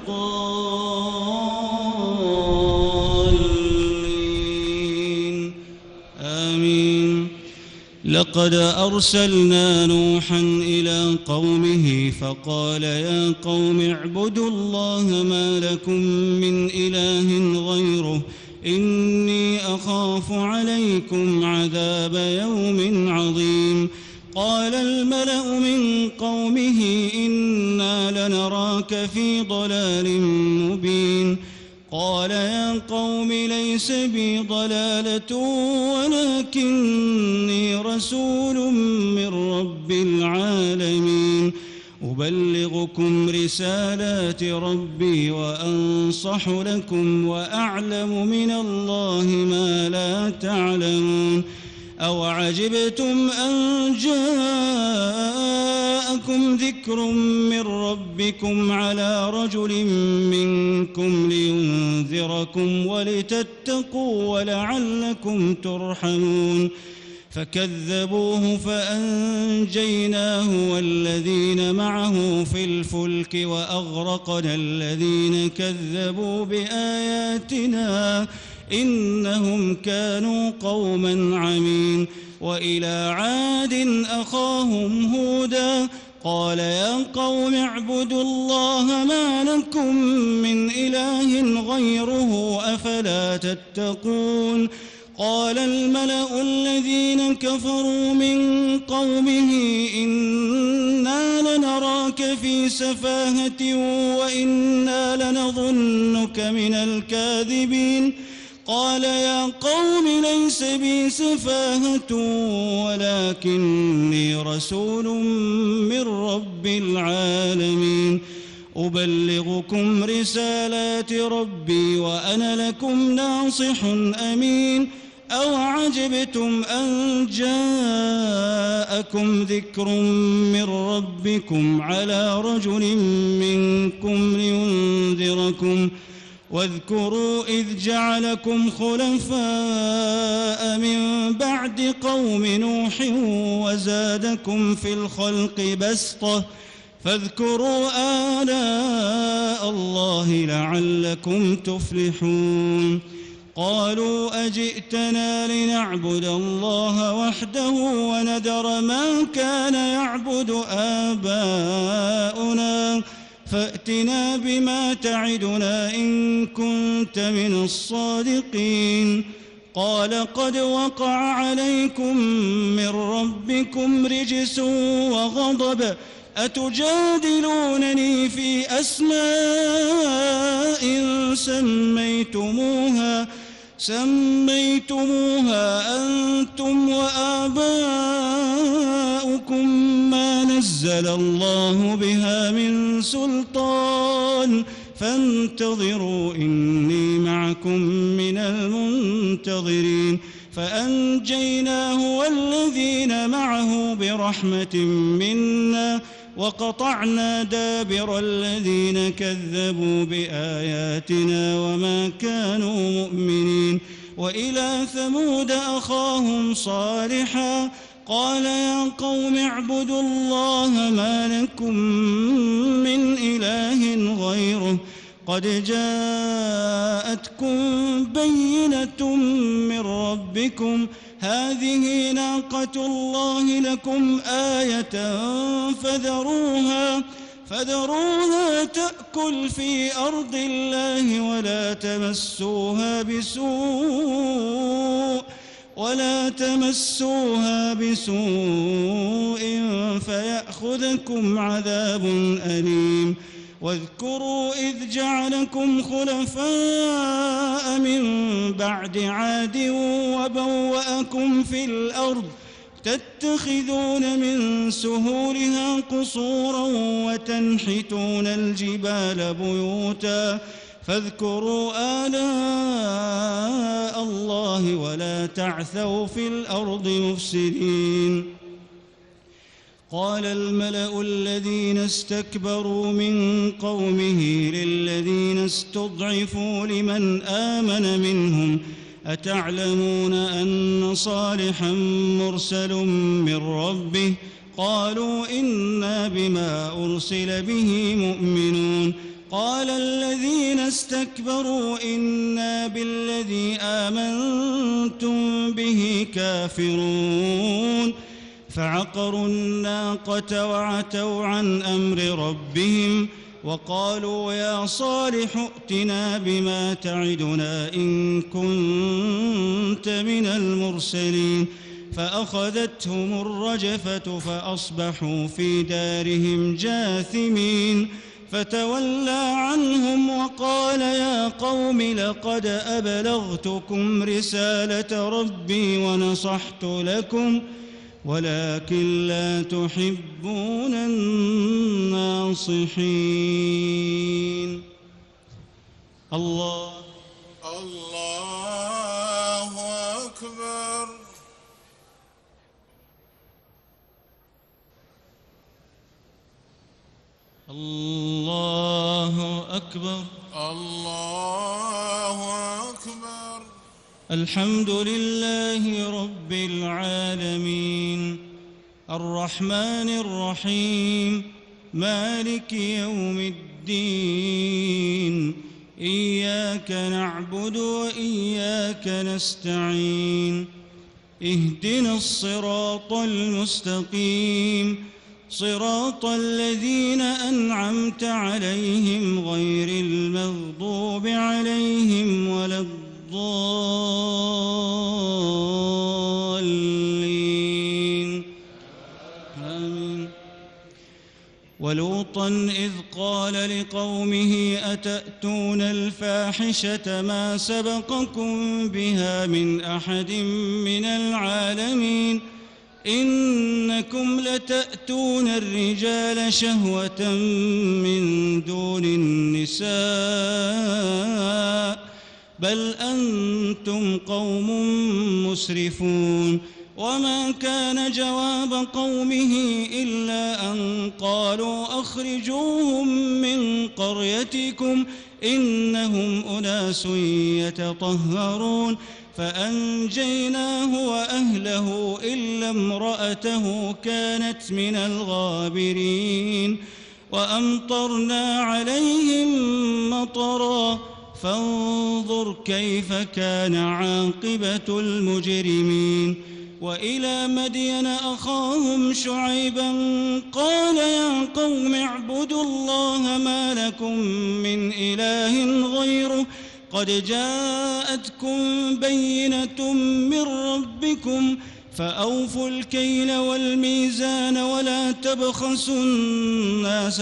الضالين آمين. لقد أرسلنا نوحا إلى قومه فقال يا قوم اعبدوا الله ما لكم من إله غيره إني أخاف عليكم عذاب يوم عظيم. قال الملأ من قومه إنا لنراك في ضلال مبين. قال يا قوم ليس بي ضلالة ولكني رسول من رب العالمين أبلغكم رسالات ربي وأنصح لكم وأعلم من الله ما لا تعلمون. أوعجبتم أن جاءكم ذكر من ربكم على رجل منكم لينذركم ولتتقوا ولعلكم ترحمون. فكذبوه فأنجيناه والذين معه في الفلك وأغرقنا الذين كذبوا بآياتنا إنهم كانوا قوما عمين. وإلى عاد أخاهم هودا قال يا قوم اعبدوا الله ما لكم من إله غيره أفلا تتقون. قال الملأ الذين كفروا من قومه إنا لنراك في سفاهة وإنا لنظنك من الكاذبين. قال يا قوم ليس بي سفاهة ولكني رسول من رب العالمين أبلغكم رسالات ربي وأنا لكم ناصح أمين. أوعجبتم أن جاءكم ذكر من ربكم على رجل منكم لينذركم واذكروا إذ جعلكم خلفاء من بعد قوم نوح وزادكم في الخلق بسطة فاذكروا آلاء الله لعلكم تفلحون. قالوا أجئتنا لنعبد الله وحده ونذر ما كان يعبد آباؤنا فأتنا بما تعدنا إن كنت من الصادقين. قال قد وقع عليكم من ربكم رجس وغضب أتجادلونني في أسماء سميتموها سميتموها أنتم وآباؤكم ما نزل الله بها من سلطان فانتظروا إني معكم من المنتظرين. فأنجيناه والذين معه برحمة منا وقطعنا دابر الذين كذبوا بآياتنا وما كانوا مؤمنين. وإلى ثمود أخاهم صالحا قال يا قوم اعبدوا الله ما لكم من إله غيره قد جاءتكم بينة من ربكم هذه ناقة الله لكم آية فذروها فذروها تأكل في أرض الله ولا تمسوها بسوء ولا تمسوها بسوء فيأخذكم عذاب أليم. واذكروا إذ جعلكم خلفاء من بعد عاد وبوأكم في الأرض تتخذون من سهولها قصورا وتنحتون الجبال بيوتا فاذكروا آلاء الله ولا تعثوا في الأرض مفسدين. قال الملأ الذين استكبروا من قومه للذين استضعفوا لمن آمن منهم أتعلمون أن صالحا مرسل من ربه قالوا إنا بما أرسل به مؤمنون قال الذين استكبروا إنا بالذي آمنتم به كافرون فعقروا الناقة وعتوا عن أمر ربهم وقالوا يا صالح ائتنا بما تعدنا إن كنت من المرسلين فأخذتهم الرجفة فأصبحوا في دارهم جاثمين فتولى عنهم وقال يا قوم لقد أبلغتكم رسالة ربي ونصحت لكم ولكن لا تحبون الناصحين. الله الله أكبر. الله أكبر. الله أكبر. الحمد لله رب العالمين الرحمن الرحيم مالك يوم الدين إياك نعبد وإياك نستعين اهدنا الصراط المستقيم صراط الذين أنعمت عليهم غير المغضوب عليهم ولا الضالين آمين. ولوطا إذ قال لقومه أتأتون الفاحشة ما سبقكم بها من أحد من العالمين إنكم لتأتون الرجال شهوة من دون النساء بل أنتم قوم مسرفون وما كان جواب قومه إلا أن قالوا أخرجوهم من قريتكم إنهم أناس يتطهرون فأنجيناه وأهله إلا امرأته كانت من الغابرين وأمطرنا عليهم مطرا فانظر كيف كان عاقبة المجرمين. وإلى مدين أخاهم شعيبا قال يا قوم اعبدوا الله ما لكم من إله غيره قد جاءتكم بينة من ربكم فأوفوا الكيل والميزان ولا تبخسوا الناس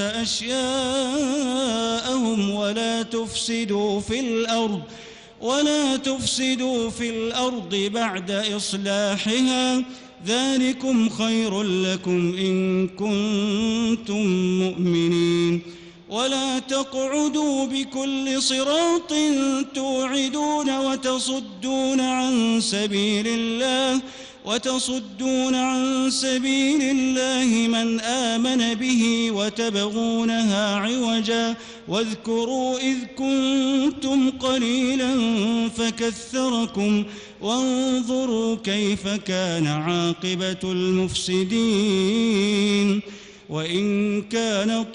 أشياءهم ولا تفسدوا في الأرض ولا تفسدوا في الأرض بعد إصلاحها ذلكم خير لكم إن كنتم مؤمنين. ولا تقعدوا بكل صراط توعدون وتصدون عن سبيل الله وتصدون عن سبيل الله من آمن به وتبغونها عوجا واذكروا إذ كنتم قليلا فكثركم وانظروا كيف كان عاقبة المفسدين. وإن كان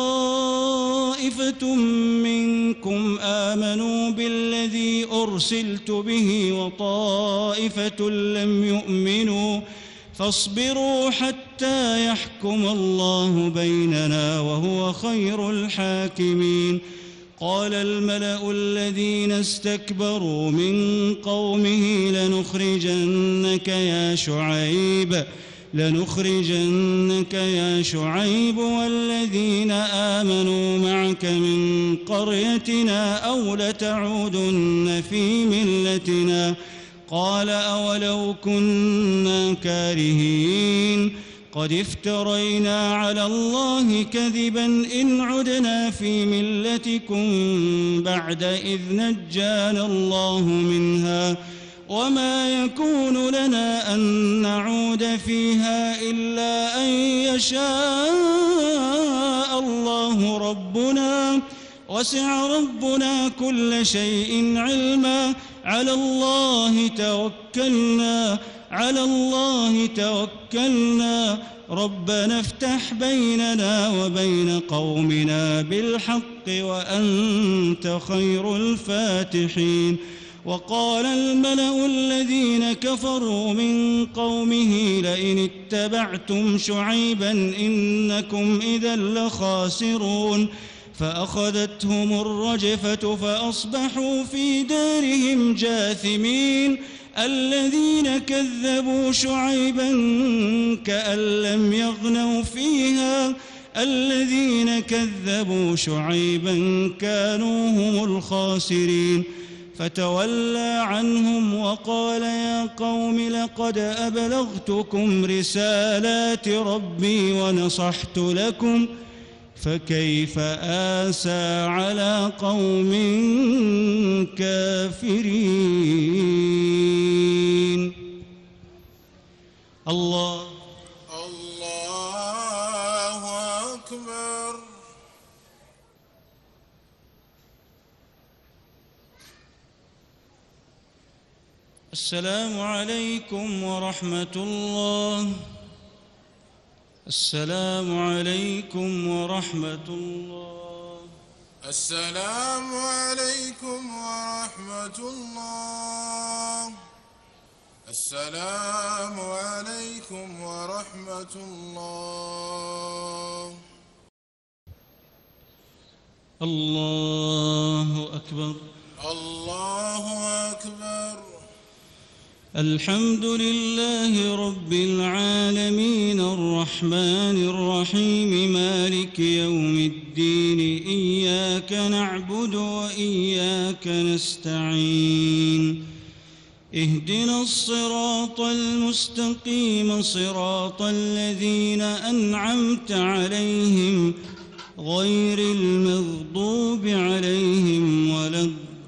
طائفة منكم آمنوا بالذي أرسلت به وطائفة لم يؤمنوا فاصبروا حتى يحكم الله بيننا وهو خير الحاكمين. قال الملأ الذين استكبروا من قومه لنخرجنك يا شعيب لنخرجنك يا شعيب والذين آمنوا معك من قريتنا أو لتعودن في ملتنا قال أولو كنا كارهين قد افترينا على الله كذبا إن عدنا في ملتكم بعد إذ نجانا الله منها وما يكون لنا أن نعود فيها إلا أن يشاء الله ربنا وسع ربنا كل شيء علما على الله توكلنا على الله توكلنا ربنا افتح بيننا وبين قومنا بالحق وأنت خير الفاتحين. وقال الملأ الذين كفروا من قومه لئن اتبعتم شعيبا إنكم إذا لخاسرون فأخذتهم الرجفة فأصبحوا في دارهم جاثمين. الذين كذبوا شعيبا كأن لم يغنوا فيها الذين كذبوا شعيبا كانوا هم الخاسرين. فتولى عنهم وقال يا قوم لقد أبلغتكم رسالات ربي ونصحت لكم فكيف آسى على قوم كافرين. الله الله أكبر. السلام عليكم ورحمة الله. السلام عليكم ورحمة الله. السلام عليكم ورحمة الله. السلام عليكم ورحمة الله. الله أكبر. الله أكبر. الحمد لله رب العالمين الرحمن الرحيم مالك يوم الدين إياك نعبد وإياك نستعين اهدنا الصراط المستقيم صراط الذين أنعمت عليهم غير المغضوب عليهم ولا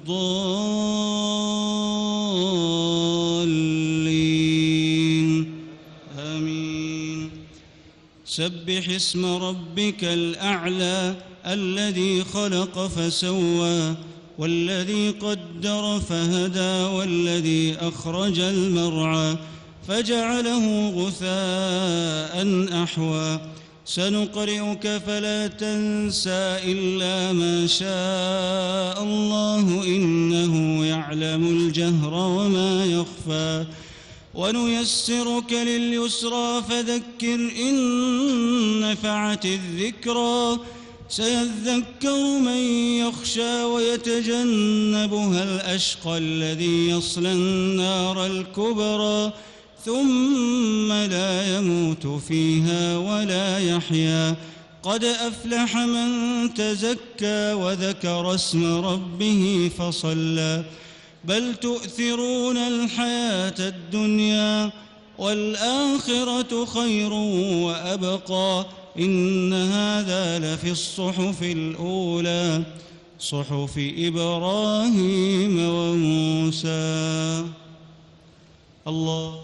الضالين آمين. سبح اسم ربك الأعلى الذي خلق فسوى والذي قدر فهدى والذي أخرج المرعى فجعله غثاء أحوى. سنقرئك فلا تنسى إلا ما شاء الله إنه يعلم الجهر وما يخفى. ونيسرك لليسرى فذكر إن نفعت الذكرى سيذكر من يخشى ويتجنبها الأشقى الذي يصلى النار الكبرى ثم لا يموت فيها ولا يحيا. قد أفلح من تزكى وذكر اسم ربه فصلى بل تؤثرون الحياة الدنيا والآخرة خير وأبقى إن هذا لفي الصحف الأولى صحف إبراهيم وموسى. الله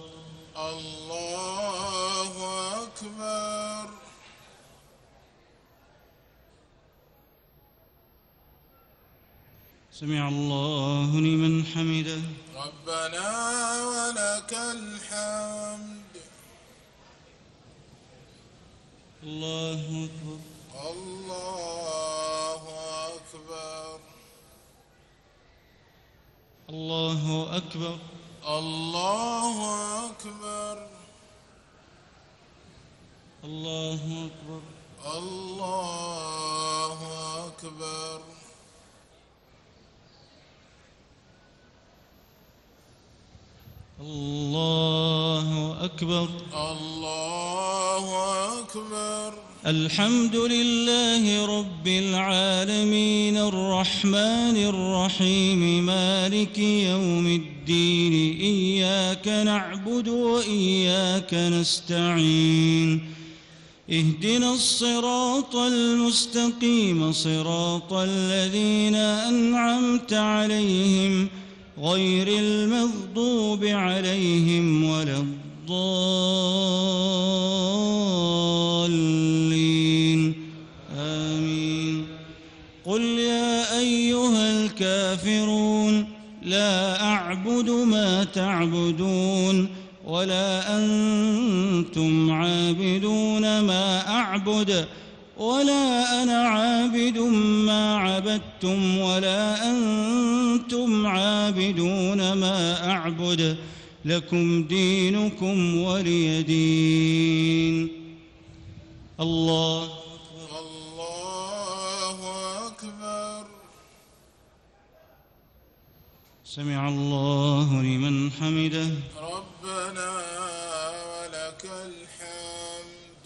الله أكبر. سمع الله لمن حمده. ربنا ولك الحمد. الله أكبر. الله أكبر. الله أكبر. الله أكبر. الله أكبر. الله أكبر. الله أكبر. الله أكبر. الحمد لله رب العالمين الرحمن الرحيم مالك يوم الدين إياك نعبد وإياك نستعين اهدنا الصراط المستقيم صراط الذين أنعمت عليهم غير المغضوب عليهم ولا الضالين ما تعبدون ولا أنتم عابدون ما أعبد ولا أنا عابد ما عبدتم ولا أنتم عابدون ما أعبد لكم دينكم ولي دين. الله الله أكبر. سمع الله لمن حمده. ربنا ولك الحمد.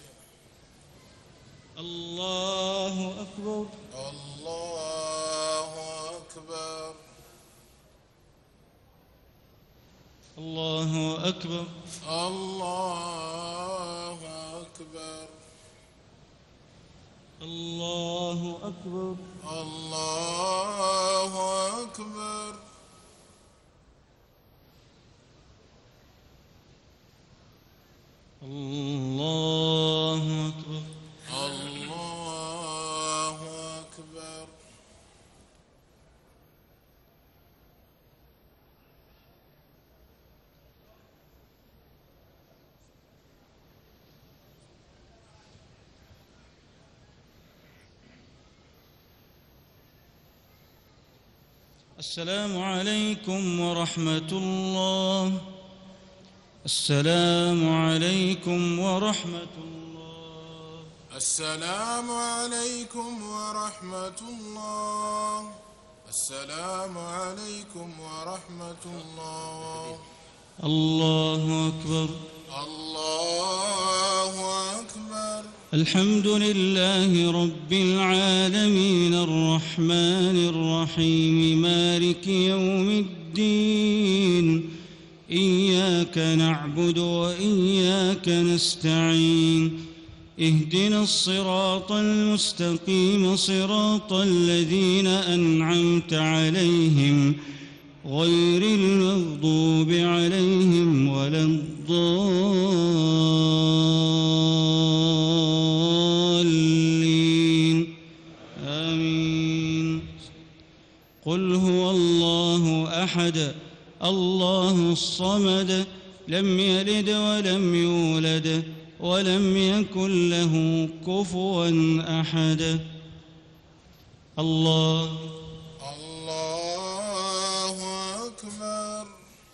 الله أكبر. الله أكبر. الله أكبر. الله أكبر. الله أكبر. الله أكبر. الله أكبر. الله أكبر. السلام عليكم ورحمة الله. السلام عليكم ورحمة الله. السلام عليكم ورحمة الله. السلام عليكم ورحمة الله. الله أكبر. الله أكبر. الحمد لله رب العالمين الرحمن الرحيم مالك يوم الدين. إياك نعبد وإياك نستعين. اهدنا الصراط المستقيم صراط الذين أنعمت عليهم غير المغضوب عليهم ولا الضالين. آمين. قل هو الله أحد الله الصمد لم يلد ولم يولد ولم يكن له كفوا أحد. الله الله أكبر.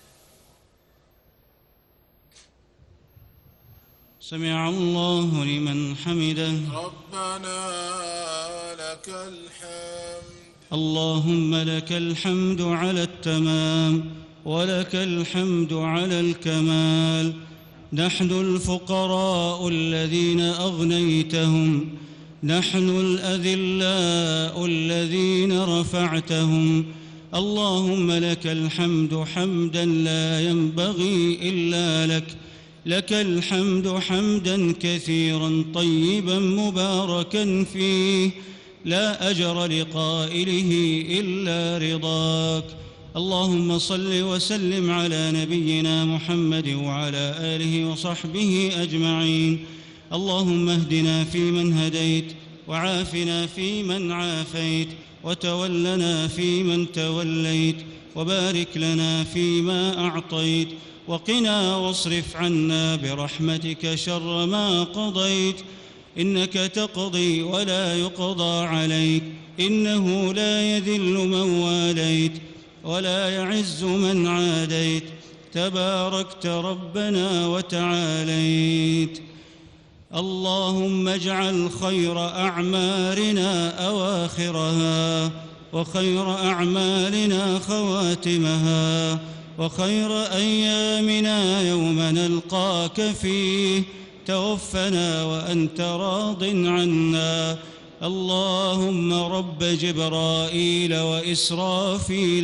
سمع الله لمن حمده. ربنا لك الحمد. اللهم لك الحمد على التمام ولك الحمد على الكمال. نحن الفقراء الذين أغنيتهم، نحن الأذلاء الذين رفعتهم. اللهم لك الحمد حمدا لا ينبغي إلا لك. لك الحمد حمدا كثيرا طيبا مباركا فيه لا أجر لقائله إلا رضاك. اللهم صل وسلم على نبينا محمد وعلى آله وصحبه أجمعين. اللهم اهدنا فيمن هديت وعافنا فيمن عافيت وتولنا فيمن توليت وبارك لنا فيما أعطيت وقنا واصرف عنا برحمتك شر ما قضيت. إنك تقضي ولا يقضى عليك، إنه لا يذل من واليت ولا يعز من عاديت. تباركت ربنا وتعاليت. اللهم اجعل خير أعمارنا أواخرها وخير أعمالنا خواتمها وخير أيامنا يوم نلقاك فيه. توفنا وأنت راض عنا. اللهم رب جبرائيل وإسرافيل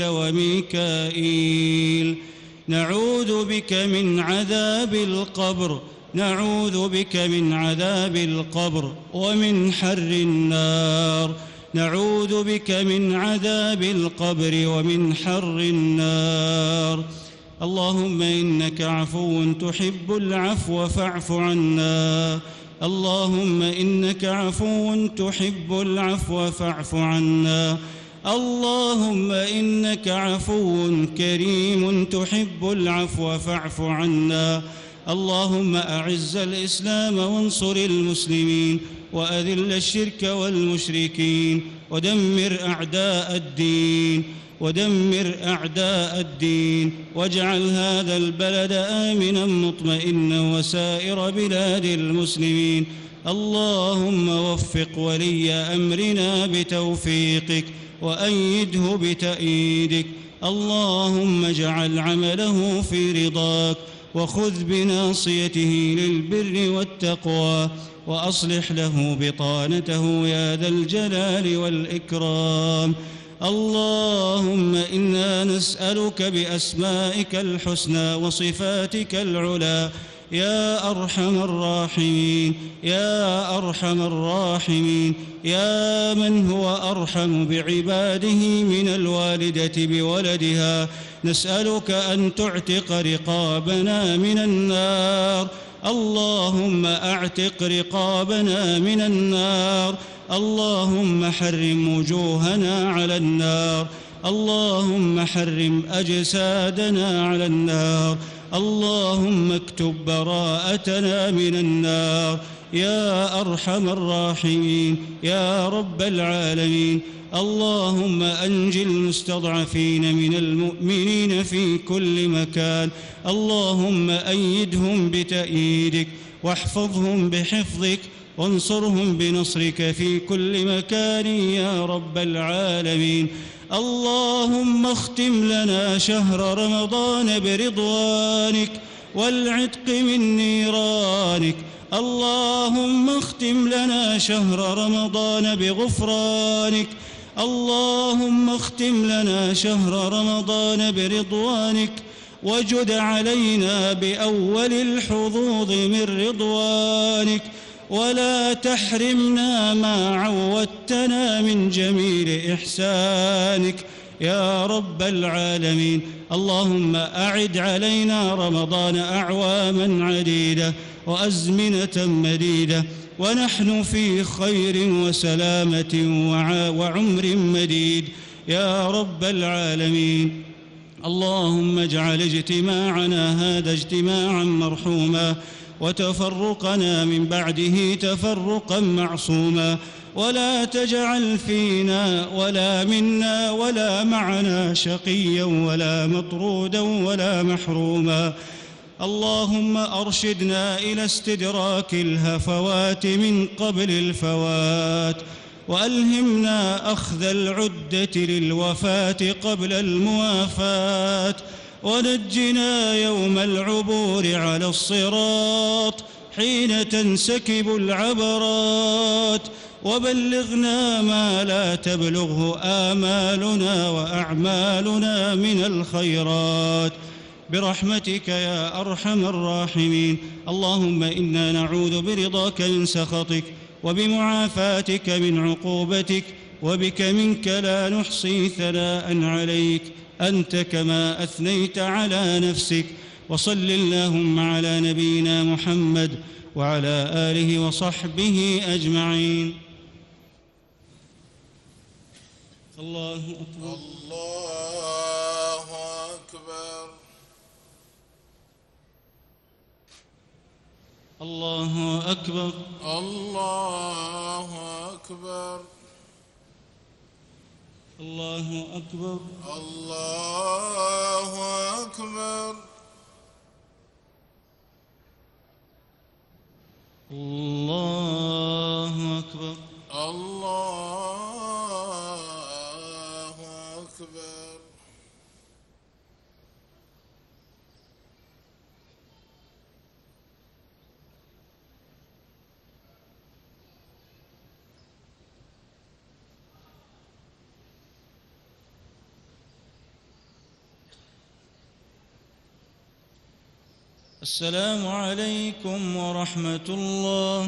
وميكائيل، نعوذ بك من عذاب القبر، نعوذ بك من عذاب القبر ومن حر النار، نعوذ بك من عذاب القبر ومن حر النار. اللهم إنك عفو تحب العفو فاعف عنا. اللهم إنك عفو تحب العفو فاعف عنا. اللهم إنك عفو كريم تحب العفو فاعف عنا. اللهم أعز الإسلام وانصر المسلمين وأذل الشرك والمشركين ودمر أعداء الدين ودمر أعداء الدين واجعل هذا البلد آمنا مطمئنا وسائر بلاد المسلمين. اللهم وفق ولي أمرنا بتوفيقك وأيده بتأييدك. اللهم اجعل عمله في رضاك وخذ بناصيته للبر والتقوى وأصلح له بطانته يا ذا الجلال والإكرام. اللهم إنا نسألك بأسمائك الحسنى وصفاتك العلى يا أرحم الراحمين يا أرحم الراحمين يا من هو أرحم بعباده من الوالدة بولدها، نسألك أن تعتق رقابنا من النار. اللهم أعتق رقابنا من النار. اللهم حرم وجوهنا على النار. اللهم حرم أجسادنا على النار. اللهم اكتب براءتنا من النار يا أرحم الراحمين يا رب العالمين. اللهم أنج المستضعفين من المؤمنين في كل مكان. اللهم أيدهم بتأييدك واحفظهم بحفظك وانصرهم بنصرك في كل مكان يا رب العالمين. اللهم اختم لنا شهر رمضان برضوانك والعتق من نيرانك. اللهم اختم لنا شهر رمضان بغفرانك. اللهم اختم لنا شهر رمضان برضوانك وجد علينا بأول الحظوظ من رضوانك ولا تحرمنا ما عودتنا من جميل إحسانك يا رب العالمين. اللهم أعد علينا رمضان أعواما عديدة وأزمنة مديدة ونحن في خير وسلامة وعمر مديد يا رب العالمين. اللهم اجعل اجتماعنا هذا اجتماعا مرحوما وتفرقنا من بعده تفرقا معصوما، ولا تجعل فينا ولا منا ولا معنا شقيا ولا مطرودا ولا محروما. اللهم أرشدنا إلى استدراك الهفوات من قبل الفوات، وألهمنا أخذ العدة للوفاة قبل الموافاة، ونجنا يوم العبور على الصراط حين تنسكب العبرات، وبلغنا ما لا تبلغه آمالنا وأعمالنا من الخيرات برحمتك يا أرحم الراحمين. اللهم إنا نعوذ برضاك من سخطك وبمعافاتك من عقوبتك، وبك منك لا نحصي ثناء عليك أنت كما أثنيت على نفسك. وصل اللهم على نبينا محمد وعلى آله وصحبه أجمعين. الله أكبر. الله أكبر. الله أكبر. الله أكبر. الله أكبر. الله أكبر. الله أكبر. الله أكبر. السلام عليكم ورحمة الله.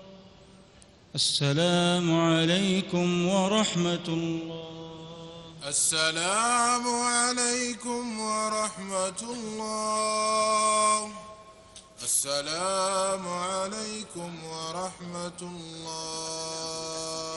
السلام عليكم ورحمة الله. السلام عليكم ورحمة الله. السلام عليكم ورحمة الله.